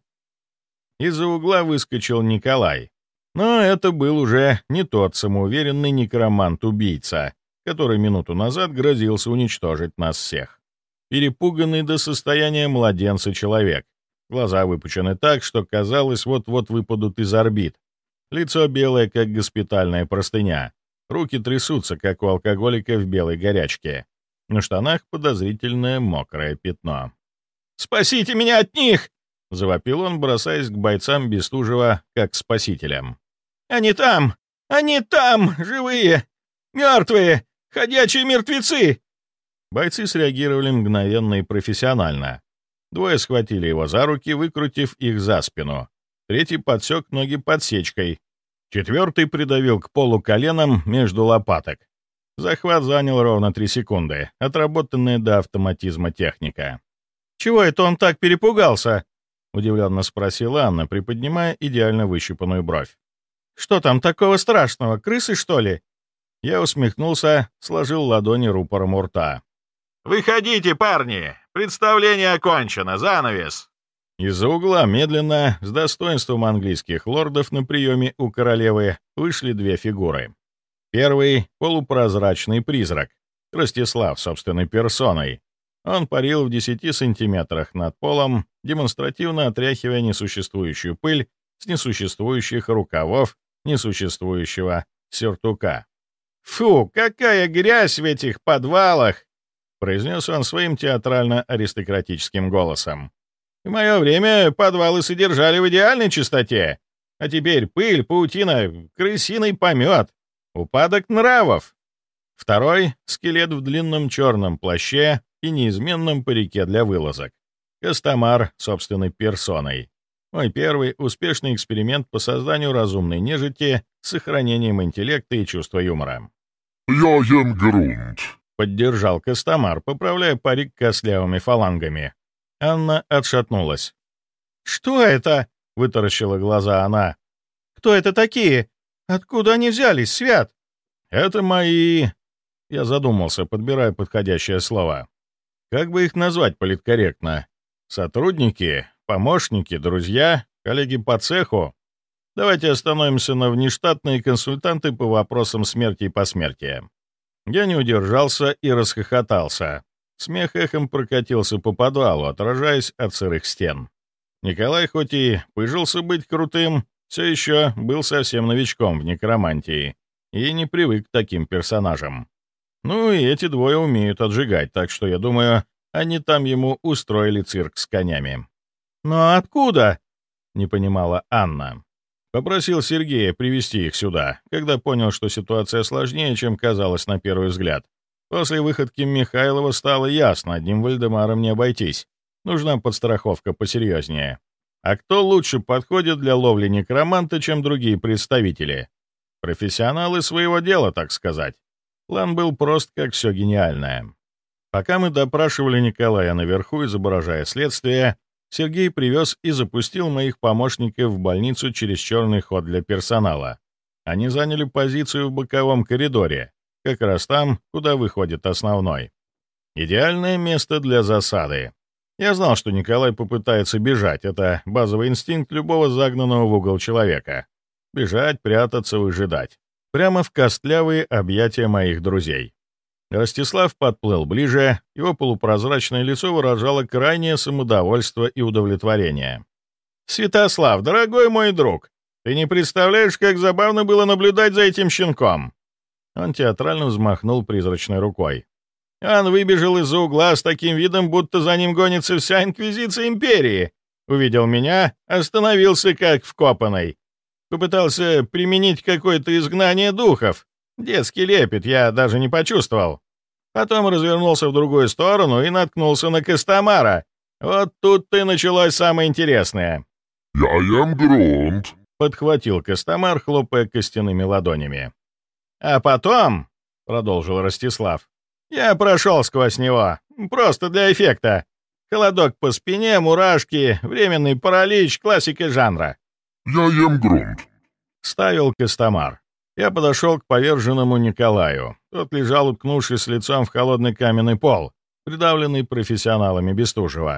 Из-за угла выскочил Николай. Но это был уже не тот самоуверенный некромант-убийца, который минуту назад грозился уничтожить нас всех. Перепуганный до состояния младенца человек. Глаза выпучены так, что, казалось, вот-вот выпадут из орбит. Лицо белое, как госпитальная простыня. Руки трясутся, как у алкоголика в белой горячке. На штанах подозрительное мокрое пятно. «Спасите меня от них!» — завопил он, бросаясь к бойцам Бестужева, как к спасителям. «Они там! Они там! Живые! Мертвые! Ходячие мертвецы!» Бойцы среагировали мгновенно и профессионально. Двое схватили его за руки, выкрутив их за спину. Третий подсек ноги подсечкой. Четвертый придавил к полу коленом между лопаток. Захват занял ровно три секунды, отработанная до автоматизма техника. «Чего это он так перепугался?» — удивленно спросила Анна, приподнимая идеально выщипанную бровь. «Что там такого страшного? Крысы, что ли?» Я усмехнулся, сложил ладони рупором у рта. «Выходите, парни! Представление окончено! Занавес!» Из-за угла медленно, с достоинством английских лордов на приеме у королевы, вышли две фигуры. Первый — полупрозрачный призрак, Ростислав собственной персоной. Он парил в десяти сантиметрах над полом, демонстративно отряхивая несуществующую пыль с несуществующих рукавов несуществующего сюртука. «Фу, какая грязь в этих подвалах!» — произнес он своим театрально-аристократическим голосом. «В мое время подвалы содержали в идеальной чистоте, а теперь пыль, паутина, крысиный помет, упадок нравов». Второй — скелет в длинном черном плаще и неизменном парике для вылазок. Костомар собственной персоной. Мой первый успешный эксперимент по созданию разумной нежити с сохранением интеллекта и чувства юмора. «Я ем грунт», — поддержал Костомар, поправляя парик костлявыми фалангами. Анна отшатнулась. «Что это?» — вытаращила глаза она. «Кто это такие? Откуда они взялись, Свят?» «Это мои...» Я задумался, подбирая подходящее слово. Как бы их назвать политкорректно? Сотрудники, помощники, друзья, коллеги по цеху? Давайте остановимся на внештатные консультанты по вопросам смерти и посмертия. Я не удержался и расхохотался. Смех эхом прокатился по подвалу, отражаясь от сырых стен. Николай, хоть и пыжился быть крутым, все еще был совсем новичком в некромантии и не привык к таким персонажам. Ну и эти двое умеют отжигать, так что, я думаю, они там ему устроили цирк с конями. «Но откуда?» — не понимала Анна. Попросил Сергея привести их сюда, когда понял, что ситуация сложнее, чем казалось на первый взгляд. После выходки Михайлова стало ясно, одним Вальдемаром не обойтись. Нужна подстраховка посерьезнее. А кто лучше подходит для ловли некроманта, чем другие представители? Профессионалы своего дела, так сказать. План был прост, как все гениальное. Пока мы допрашивали Николая наверху, изображая следствие, Сергей привез и запустил моих помощников в больницу через черный ход для персонала. Они заняли позицию в боковом коридоре, как раз там, куда выходит основной. Идеальное место для засады. Я знал, что Николай попытается бежать, это базовый инстинкт любого загнанного в угол человека. Бежать, прятаться, выжидать. Прямо в костлявые объятия моих друзей. Ростислав подплыл ближе, его полупрозрачное лицо выражало крайнее самодовольство и удовлетворение. «Святослав, дорогой мой друг, ты не представляешь, как забавно было наблюдать за этим щенком!» Он театрально взмахнул призрачной рукой. Он выбежал из-за угла с таким видом, будто за ним гонится вся инквизиция империи. Увидел меня, остановился как вкопанный. Попытался применить какое-то изгнание духов. Детский лепет я даже не почувствовал. Потом развернулся в другую сторону и наткнулся на Костомара. Вот тут-то и началось самое интересное. «Я ем грунт», — подхватил Костомар, хлопая костяными ладонями. «А потом», — продолжил Ростислав, — «я прошел сквозь него, просто для эффекта. Холодок по спине, мурашки, временный паралич, классика жанра». «Я ем грунт», — ставил Костомар. Я подошел к поверженному Николаю. Тот лежал, уткнувшись лицом в холодный каменный пол, придавленный профессионалами Бестужева.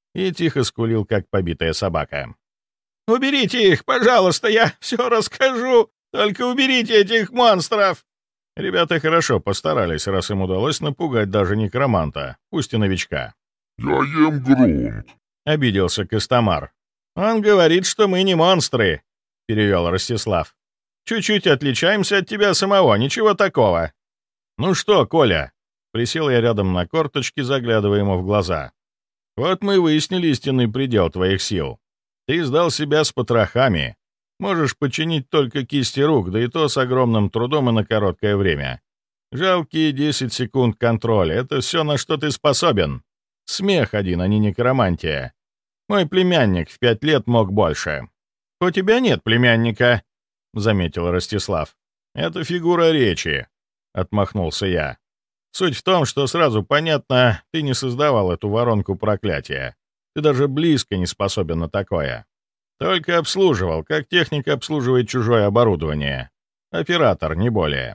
и тихо скулил, как побитая собака. «Уберите их, пожалуйста, я все расскажу! Только уберите этих монстров!» Ребята хорошо постарались, раз им удалось напугать даже некроманта, пусть и новичка. «Я ем грунт», — обиделся Костомар. «Он говорит, что мы не монстры», — перевел Ростислав. «Чуть-чуть отличаемся от тебя самого, ничего такого». «Ну что, Коля?» — присел я рядом на корточки, заглядывая ему в глаза. «Вот мы выяснили истинный предел твоих сил. Ты сдал себя с потрохами. Можешь починить только кисти рук, да и то с огромным трудом и на короткое время. Жалкие десять секунд контроля — это все, на что ты способен. Смех один, а не некромантия. Мой племянник в пять лет мог больше». «У тебя нет племянника», — заметил Ростислав. «Это фигура речи», — отмахнулся я. «Суть в том, что сразу понятно, ты не создавал эту воронку проклятия. Ты даже близко не способен на такое. Только обслуживал, как техник обслуживает чужое оборудование. Оператор, не более.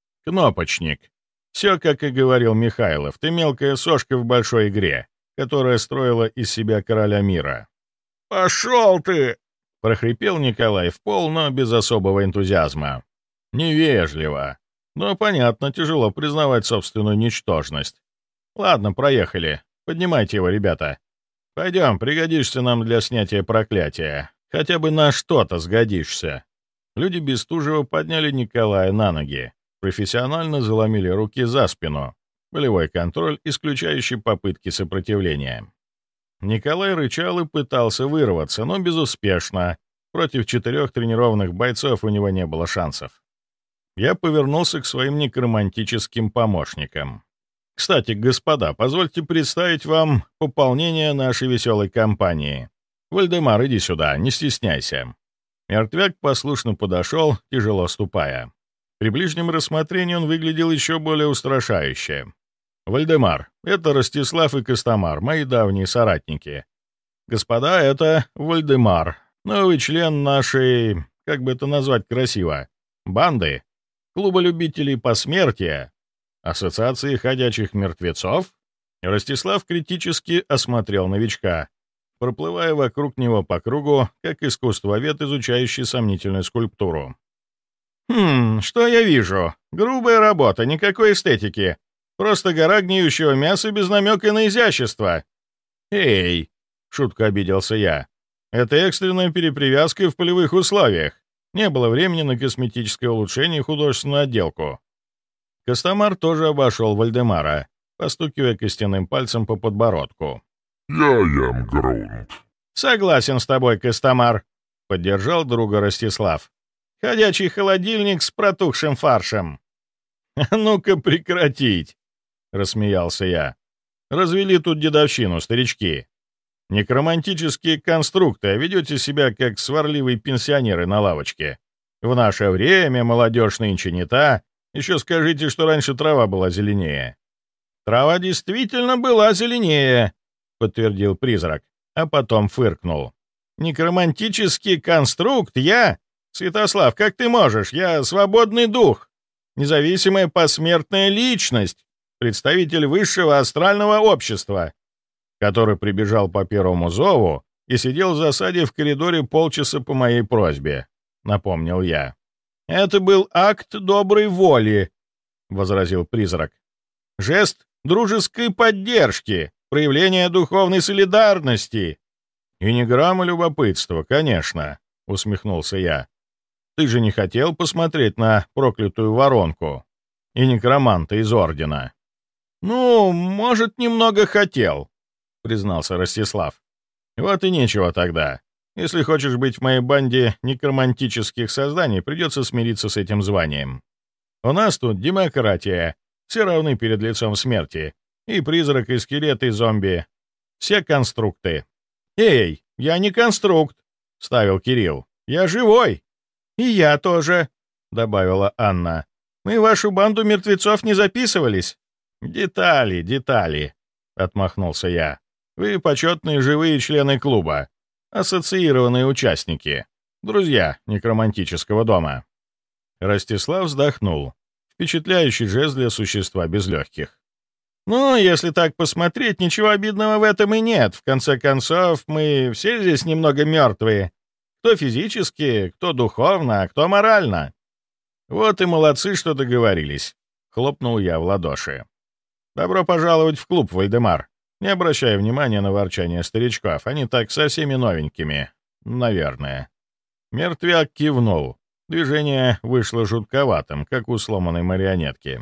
Кнопочник. Все, как и говорил Михайлов, ты мелкая сошка в большой игре, которая строила из себя короля мира». «Пошел ты!» — прохрипел Николай в пол, но без особого энтузиазма. «Невежливо. Но, понятно, тяжело признавать собственную ничтожность. Ладно, проехали. Поднимайте его, ребята. Пойдем, пригодишься нам для снятия проклятия. Хотя бы на что-то сгодишься». Люди Бестужева подняли Николая на ноги. Профессионально заломили руки за спину. Болевой контроль, исключающий попытки сопротивления. Николай рычал и пытался вырваться, но безуспешно. Против четырех тренированных бойцов у него не было шансов. Я повернулся к своим некромантическим помощникам. «Кстати, господа, позвольте представить вам пополнение нашей веселой компании. Вальдемар, иди сюда, не стесняйся». Мертвяк послушно подошел, тяжело ступая. При ближнем рассмотрении он выглядел еще более устрашающе. «Вальдемар, это Ростислав и Костомар, мои давние соратники. Господа, это Вальдемар, новый член нашей, как бы это назвать красиво, банды, клуба любителей посмертия, ассоциации ходячих мертвецов». Ростислав критически осмотрел новичка, проплывая вокруг него по кругу, как искусствовед, изучающий сомнительную скульптуру. «Хм, что я вижу? Грубая работа, никакой эстетики. Просто гора гниющего мяса без намека на изящество». «Эй!» — шутко обиделся я. «Это экстренная перепривязка в полевых условиях. Не было времени на косметическое улучшение и художественную отделку». Костомар тоже обошел Вальдемара, постукивая костяным пальцем по подбородку. «Я ем грунт». «Согласен с тобой, Костомар», — поддержал друга Ростислав. «Ходячий холодильник с протухшим фаршем». «А ну-ка прекратить!» — рассмеялся я. «Развели тут дедовщину, старички. Некромантические конструкты, а ведете себя как сварливые пенсионеры на лавочке. В наше время молодежь нынче не та. Еще скажите, что раньше трава была зеленее». «Трава действительно была зеленее», — подтвердил призрак, а потом фыркнул. «Некромантический конструкт я? Святослав, как ты можешь? Я свободный дух, независимая посмертная личность, представитель высшего астрального общества, который прибежал по первому зову и сидел в засаде в коридоре полчаса по моей просьбе», — напомнил я. «Это был акт доброй воли», — возразил призрак. «Жест дружеской поддержки, проявление духовной солидарности». «И ни грамма любопытства, конечно», — усмехнулся я. «Ты же не хотел посмотреть на проклятую воронку и некроманта из Ордена?» «Ну, может, немного хотел», — признался Ростислав. «Вот и нечего тогда. Если хочешь быть в моей банде некромантических созданий, придется смириться с этим званием. У нас тут демократия, все равны перед лицом смерти. И призрак, и скелет, и зомби. Все конструкты». «Эй, я не конструкт», — ставил Кирилл. «Я живой». «И я тоже», — добавила Анна. «Мы в вашу банду мертвецов не записывались». «Детали, детали», — отмахнулся я. «Вы почетные живые члены клуба, ассоциированные участники, друзья некромантического дома». Ростислав вздохнул. Впечатляющий жест для существа без легких. «Ну, если так посмотреть, ничего обидного в этом и нет. В конце концов, мы все здесь немного мертвые. Кто физически, кто духовно, а кто морально. Вот и молодцы, что договорились», — хлопнул я в ладоши. «Добро пожаловать в клуб, Вальдемар. Не обращай внимания на ворчание старичков, они так со всеми новенькими. Наверное». Мертвяк кивнул. Движение вышло жутковатым, как у сломанной марионетки.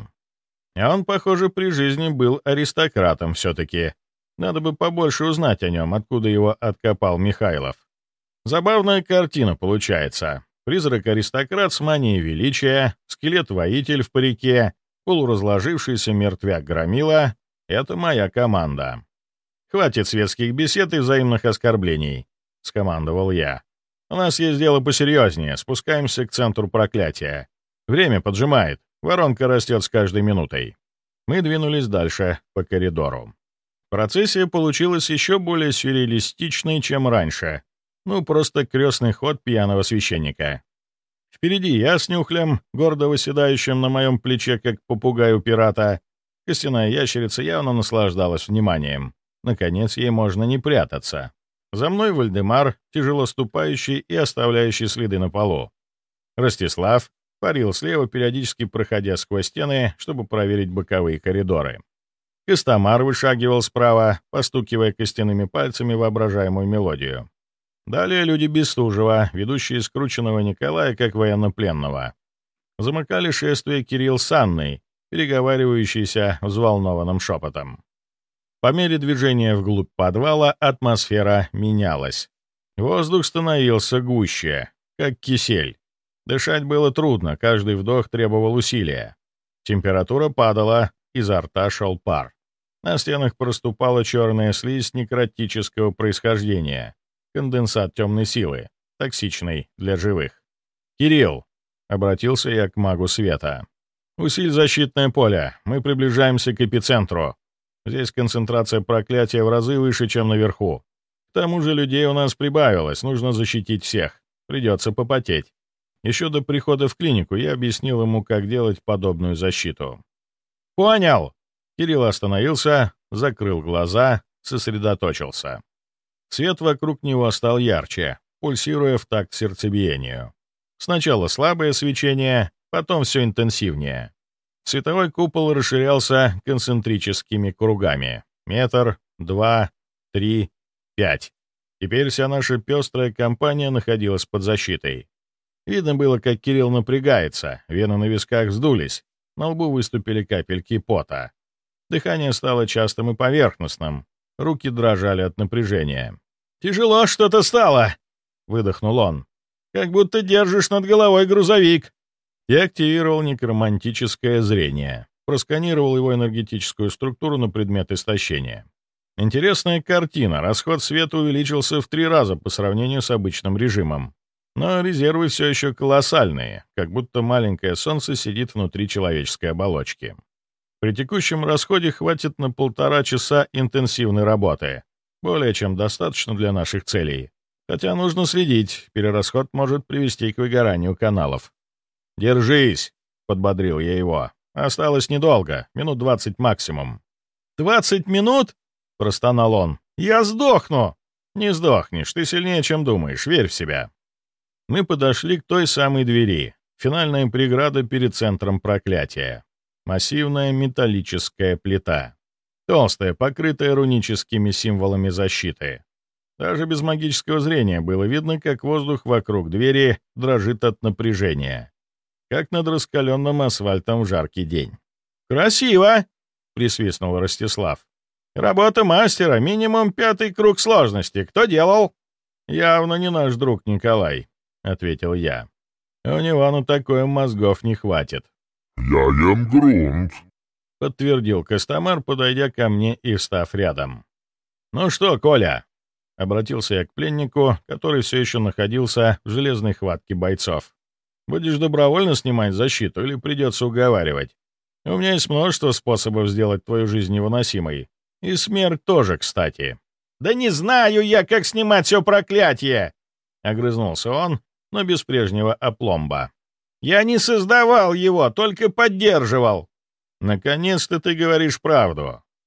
А он, похоже, при жизни был аристократом все-таки. Надо бы побольше узнать о нем, откуда его откопал Михайлов. Забавная картина получается. Призрак-аристократ с манией величия, скелет-воитель в парике, полуразложившийся мертвяк-громила — это моя команда. «Хватит светских бесед и взаимных оскорблений», — скомандовал я. «У нас есть дело посерьезнее. Спускаемся к центру проклятия. Время поджимает. Воронка растет с каждой минутой». Мы двинулись дальше по коридору. Процессия получилась еще более сюрреалистичной, чем раньше. Ну, просто крестный ход пьяного священника. Впереди я с Нюхлем, гордо восседающим на моем плече, как попугай у пирата. Костяная ящерица явно наслаждалась вниманием. Наконец, ей можно не прятаться. За мной Вальдемар, тяжело ступающий и оставляющий следы на полу. Ростислав парил слева, периодически проходя сквозь стены, чтобы проверить боковые коридоры. Костомар вышагивал справа, постукивая костяными пальцами воображаемую мелодию. Далее люди Бестужева, ведущие скрученного Николая как военнопленного. Замыкали шествие Кирилл с Анной, переговаривающиеся взволнованным шепотом. По мере движения вглубь подвала атмосфера менялась. Воздух становился гуще, как кисель. Дышать было трудно, каждый вдох требовал усилия. Температура падала, изо рта шел пар. На стенах проступала черная слизь некротического происхождения, конденсат темной силы, токсичный для живых. «Кирилл», — обратился я к магу света, — «усиль защитное поле, мы приближаемся к эпицентру. Здесь концентрация проклятия в разы выше, чем наверху. К тому же людей у нас прибавилось, нужно защитить всех. Придется попотеть». Еще до прихода в клинику я объяснил ему, как делать подобную защиту. «Понял!» Кирилл остановился, закрыл глаза, сосредоточился. Свет вокруг него стал ярче, пульсируя в такт сердцебиению. Сначала слабое свечение, потом все интенсивнее. Световой купол расширялся концентрическими кругами. Метр, два, три, пять. Теперь вся наша пестрая компания находилась под защитой. Видно было, как Кирилл напрягается, вены на висках сдулись, на лбу выступили капельки пота. Дыхание стало частым и поверхностным, руки дрожали от напряжения. «Тяжело что-то стало!» — выдохнул он. «Как будто держишь над головой грузовик!» Я активировал некромантическое зрение, просканировал его энергетическую структуру на предмет истощения. Интересная картина, расход света увеличился в три раза по сравнению с обычным режимом. Но резервы все еще колоссальные, как будто маленькое солнце сидит внутри человеческой оболочки. При текущем расходе хватит на полтора часа интенсивной работы. Более чем достаточно для наших целей. Хотя нужно следить, перерасход может привести к выгоранию каналов. «Держись!» — подбодрил я его. «Осталось недолго, минут двадцать максимум». «Двадцать минут?» — простонал он. «Я сдохну!» «Не сдохнешь, ты сильнее, чем думаешь, верь в себя». Мы подошли к той самой двери, финальная преграда перед центром проклятия. Массивная металлическая плита. Толстая, покрытая руническими символами защиты. Даже без магического зрения было видно, как воздух вокруг двери дрожит от напряжения, как над раскаленным асфальтом в жаркий день. «Красиво!» — присвистнул Ростислав. «Работа мастера, минимум пятый круг сложности. Кто делал?» «Явно не наш друг Николай», — ответил я. «У него на такое мозгов не хватит». «Я ем грунт», — подтвердил Костомар, подойдя ко мне и встав рядом. «Ну что, Коля?» — обратился я к пленнику, который все еще находился в железной хватке бойцов. «Будешь добровольно снимать защиту или придется уговаривать? У меня есть множество способов сделать твою жизнь невыносимой. И смерть тоже, кстати». «Да не знаю я, как снимать все проклятие!» — огрызнулся он, но без прежнего опломба. «Я не создавал его, только поддерживал». «Наконец-то ты говоришь правду»,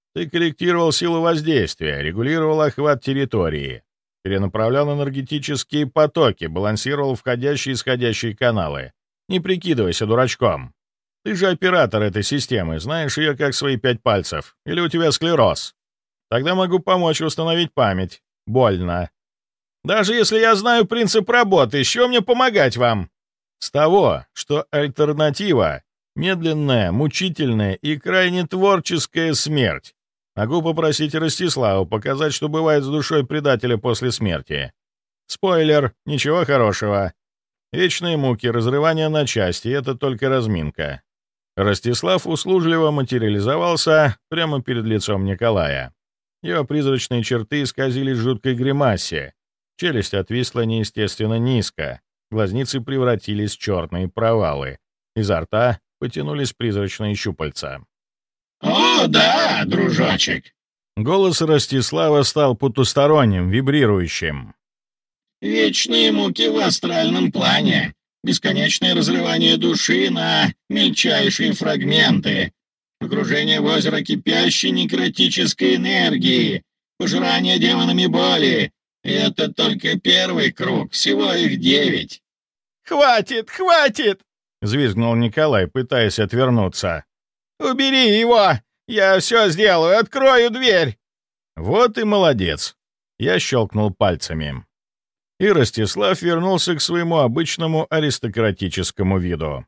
Ты корректировал силу воздействия, регулировал охват территории, перенаправлял энергетические потоки, балансировал входящие и исходящие каналы. Не прикидывайся дурачком. Ты же оператор этой системы, знаешь ее как свои пять пальцев. Или у тебя склероз? Тогда могу помочь восстановить память. Больно. Даже если я знаю принцип работы, с чего мне помогать вам? С того, что альтернатива — медленная, мучительная и крайне творческая смерть. Могу попросить Ростислава показать, что бывает с душой предателя после смерти. Спойлер, ничего хорошего. Вечные муки, разрывание на части — это только разминка. Ростислав услужливо материализовался прямо перед лицом Николая. Его призрачные черты исказились в жуткой гримасе, челюсть отвисла неестественно низко, глазницы превратились в черные провалы, изо рта потянулись призрачные щупальца. «О, да, дружочек!» Голос Ростислава стал потусторонним, вибрирующим. «Вечные муки в астральном плане, бесконечное разрывание души на мельчайшие фрагменты, погружение в озеро кипящей некротической энергии, пожирание демонами боли. И это только первый круг, всего их девять». «Хватит, хватит!» — взвизгнул Николай, пытаясь отвернуться. «Убери его! Я все сделаю, открою дверь!» Вот и молодец. Я щелкнул пальцами. И Ростислав вернулся к своему обычному аристократическому виду.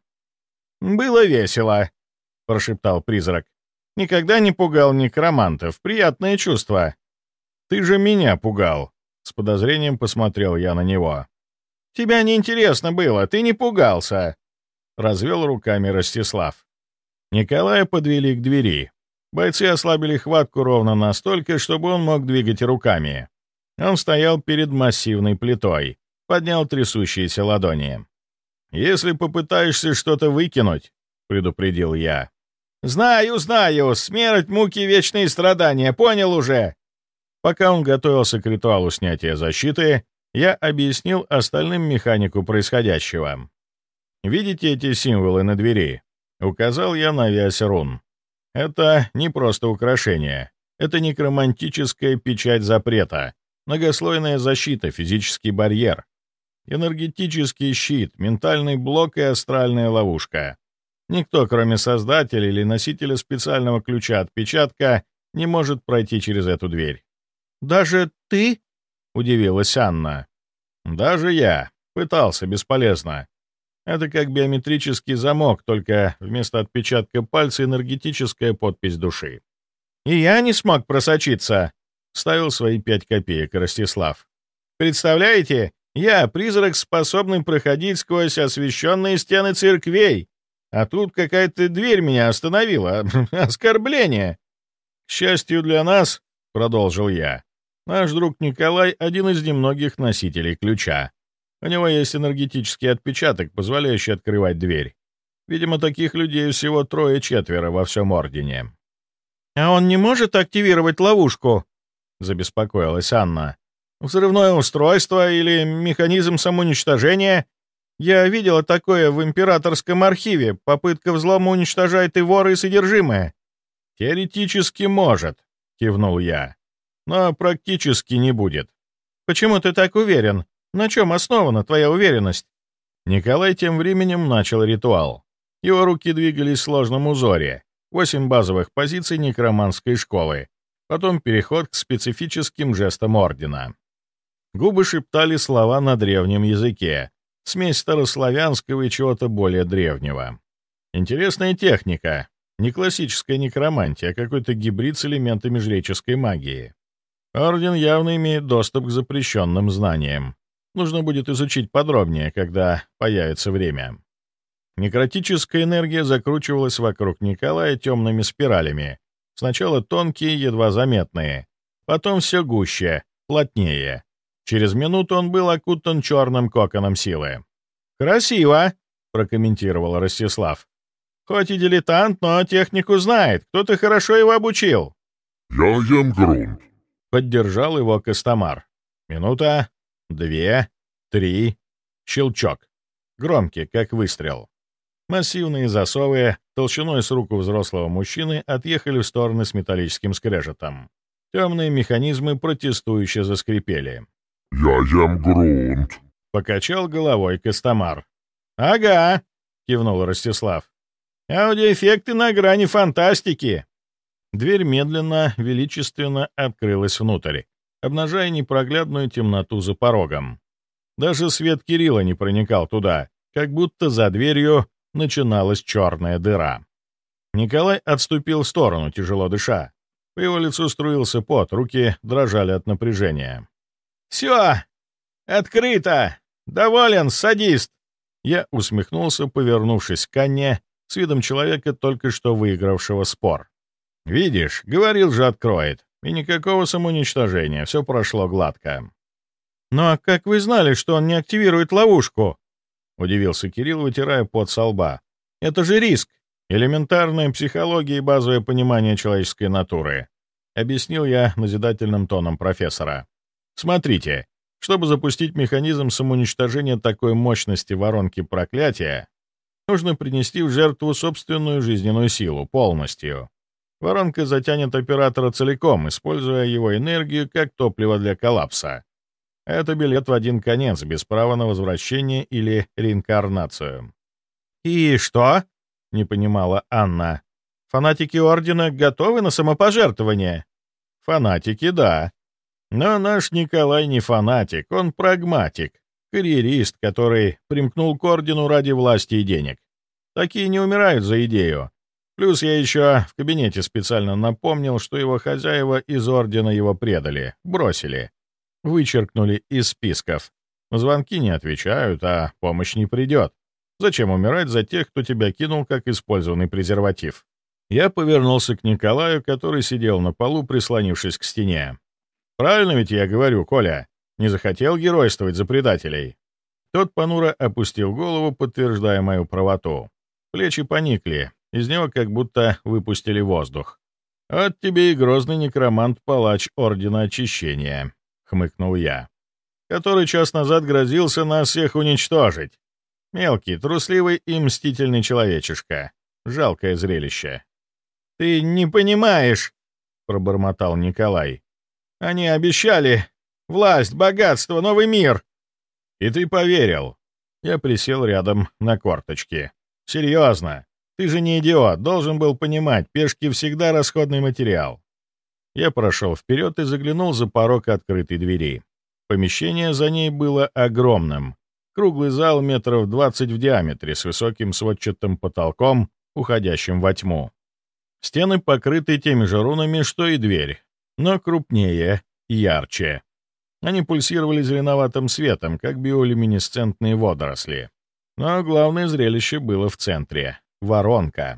«Было весело», — прошептал призрак. «Никогда не пугал некромантов. Приятное чувство». «Ты же меня пугал», — с подозрением посмотрел я на него. «Тебя неинтересно было, ты не пугался», — развел руками Ростислав. Николая подвели к двери. Бойцы ослабили хватку ровно настолько, чтобы он мог двигать руками. Он стоял перед массивной плитой, поднял трясущиеся ладони. «Если попытаешься что-то выкинуть», — предупредил я. «Знаю, знаю, смерть, муки, вечные страдания, понял уже». Пока он готовился к ритуалу снятия защиты, я объяснил остальным механику происходящего. «Видите эти символы на двери?» — указал я на вязь рун. «Это не просто украшение. Это некромантическая печать запрета, многослойная защита, физический барьер, энергетический щит, ментальный блок и астральная ловушка. Никто, кроме создателя или носителя специального ключа отпечатка, не может пройти через эту дверь». «Даже ты?» — удивилась Анна. «Даже я. Пытался, бесполезно. Это как биометрический замок, только вместо отпечатка пальца энергетическая подпись души». «И я не смог просочиться», — вставил свои пять копеек Ростислав. «Представляете, я призрак, способный проходить сквозь освещенные стены церквей, а тут какая-то дверь меня остановила. Оскорбление!» «К счастью для нас», — продолжил я, — «наш друг Николай — один из немногих носителей ключа. У него есть энергетический отпечаток, позволяющий открывать дверь. Видимо, таких людей всего трое-четверо во всем Ордене». «А он не может активировать ловушку?» — забеспокоилась Анна. «Взрывное устройство или механизм самоуничтожения? Я видела такое в императорском архиве. Попытка взлома уничтожает и вора, и содержимое». «Теоретически может», — кивнул я. «Но практически не будет». «Почему ты так уверен? На чем основана твоя уверенность?» Николай тем временем начал ритуал. Его руки двигались в сложном узоре. Восемь базовых позиций некроманской школы. Потом переход к специфическим жестам Ордена. Губы шептали слова на древнем языке. Смесь старославянского и чего-то более древнего. Интересная техника. Не классическая некромантия, а какой-то гибрид с элементами жреческой магии. Орден явно имеет доступ к запрещенным знаниям. Нужно будет изучить подробнее, когда появится время. Некротическая энергия закручивалась вокруг Николая темными спиралями. Сначала тонкие, едва заметные. Потом все гуще, плотнее. Через минуту он был окутан черным коконом силы. «Красиво!» — прокомментировал Ростислав. «Хоть и дилетант, но технику знает. Кто-то хорошо его обучил». «Я ем грунт», — поддержал его Костомар. Минута, две, три. Щелчок. Громкий, как выстрел. Массивные засовы, толщиной с руку взрослого мужчины, отъехали в стороны с металлическим скрежетом. Темные механизмы протестующе заскрипели. «Я ем грунт», — покачал головой Костомар. «Ага», — кивнул Ростислав. «Аудиоэффекты на грани фантастики». Дверь медленно, величественно открылась внутрь, обнажая непроглядную темноту за порогом. Даже свет Кирилла не проникал туда, как будто за дверью начиналась черная дыра. Николай отступил в сторону, тяжело дыша. По его лицу струился пот, руки дрожали от напряжения. «Все! Открыто! Доволен, садист!» Я усмехнулся, повернувшись к Анне с видом человека, только что выигравшего спор. «Видишь, говорил же, откроет. И никакого самоуничтожения, все прошло гладко». «Ну а как вы знали, что он не активирует ловушку?» — удивился Кирилл, вытирая пот со лба. «Это же риск. Элементарная психология и базовое понимание человеческой натуры», — объяснил я назидательным тоном профессора. «Смотрите, чтобы запустить механизм самоуничтожения такой мощности воронки проклятия, нужно принести в жертву собственную жизненную силу полностью. Воронка затянет оператора целиком, используя его энергию как топливо для коллапса. Это билет в один конец, без права на возвращение или реинкарнацию». «И что?» — не понимала Анна. «Фанатики Ордена готовы на самопожертвование?» «Фанатики, да. Но наш Николай не фанатик, он прагматик, карьерист, который примкнул к Ордену ради власти и денег. Такие не умирают за идею. Плюс я еще в кабинете специально напомнил, что его хозяева из Ордена его предали, бросили. Вычеркнули из списков. Звонки не отвечают, а помощь не придет. Зачем умирать за тех, кто тебя кинул как использованный презерватив?» Я повернулся к Николаю, который сидел на полу, прислонившись к стене. «Правильно ведь я говорю, Коля? Не захотел геройствовать за предателей?» Тот понуро опустил голову, подтверждая мою правоту. Плечи поникли, из него как будто выпустили воздух. «Вот тебе и грозный некромант-палач Ордена Очищения», — хмыкнул я, «который час назад грозился нас всех уничтожить. Мелкий, трусливый и мстительный человечишка. Жалкое зрелище». «Ты не понимаешь», — пробормотал Николай. «Они обещали власть, богатство, новый мир». «И ты поверил». Я присел рядом на корточки. «Серьезно. Ты же не идиот, должен был понимать, пешки всегда расходный материал». Я прошел вперед и заглянул за порог открытой двери. Помещение за ней было огромным. Круглый зал метров двадцать в диаметре с высоким сводчатым потолком, уходящим во тьму. Стены покрыты теми же рунами, что и дверь, но крупнее и ярче. Они пульсировали зеленоватым светом, как биолюминесцентные водоросли. Но главное зрелище было в центре — воронка.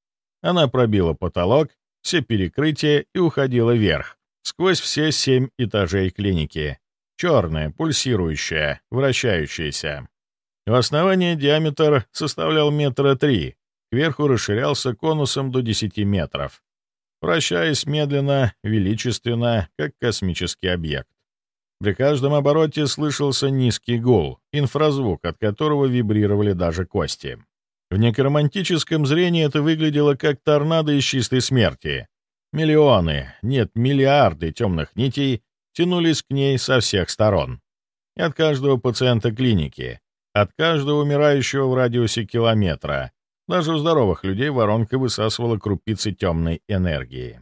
Она пробила потолок, все перекрытия и уходила вверх, сквозь все семь этажей клиники. Черная, пульсирующая, вращающаяся. В основании диаметр составлял метра три, кверху расширялся конусом до десяти метров, вращаясь медленно, величественно, как космический объект. При каждом обороте слышался низкий гул, инфразвук, от которого вибрировали даже кости. В некромантическом зрении это выглядело как торнадо из чистой смерти. Миллионы, нет, миллиарды темных нитей тянулись к ней со всех сторон. И от каждого пациента клиники, от каждого умирающего в радиусе километра. Даже у здоровых людей воронка высасывала крупицы темной энергии.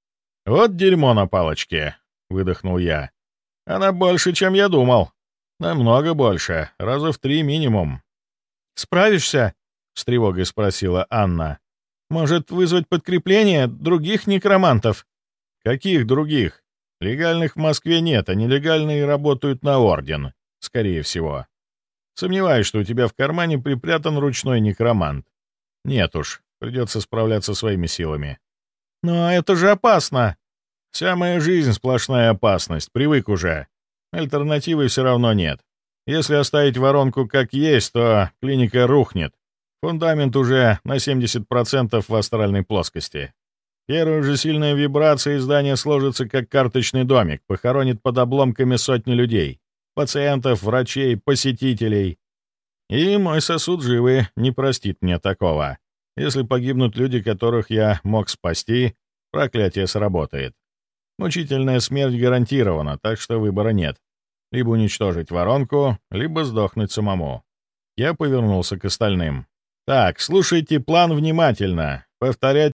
«Вот дерьмо на палочке», — выдохнул я. «Она больше, чем я думал. Намного больше, раза в три минимум». «Справишься?» — с тревогой спросила Анна. «Может, вызвать подкрепление других некромантов?» «Каких других? Легальных в Москве нет, а нелегальные работают на Орден, скорее всего. Сомневаюсь, что у тебя в кармане припрятан ручной некромант. Нет уж, придется справляться своими силами». «Но это же опасно!» «Вся моя жизнь — сплошная опасность, привык уже. Альтернативы все равно нет. Если оставить воронку как есть, то клиника рухнет. Фундамент уже на семьдесят процентов в астральной плоскости. Первая же сильная вибрация, и здание сложится как карточный домик, похоронит под обломками сотни людей. Пациентов, врачей, посетителей. И мой сосуд живы не простит мне такого. Если погибнут люди, которых я мог спасти, проклятие сработает. Мучительная смерть гарантирована, так что выбора нет. Либо уничтожить воронку, либо сдохнуть самому. Я повернулся к остальным. «Так, слушайте план внимательно. Повторять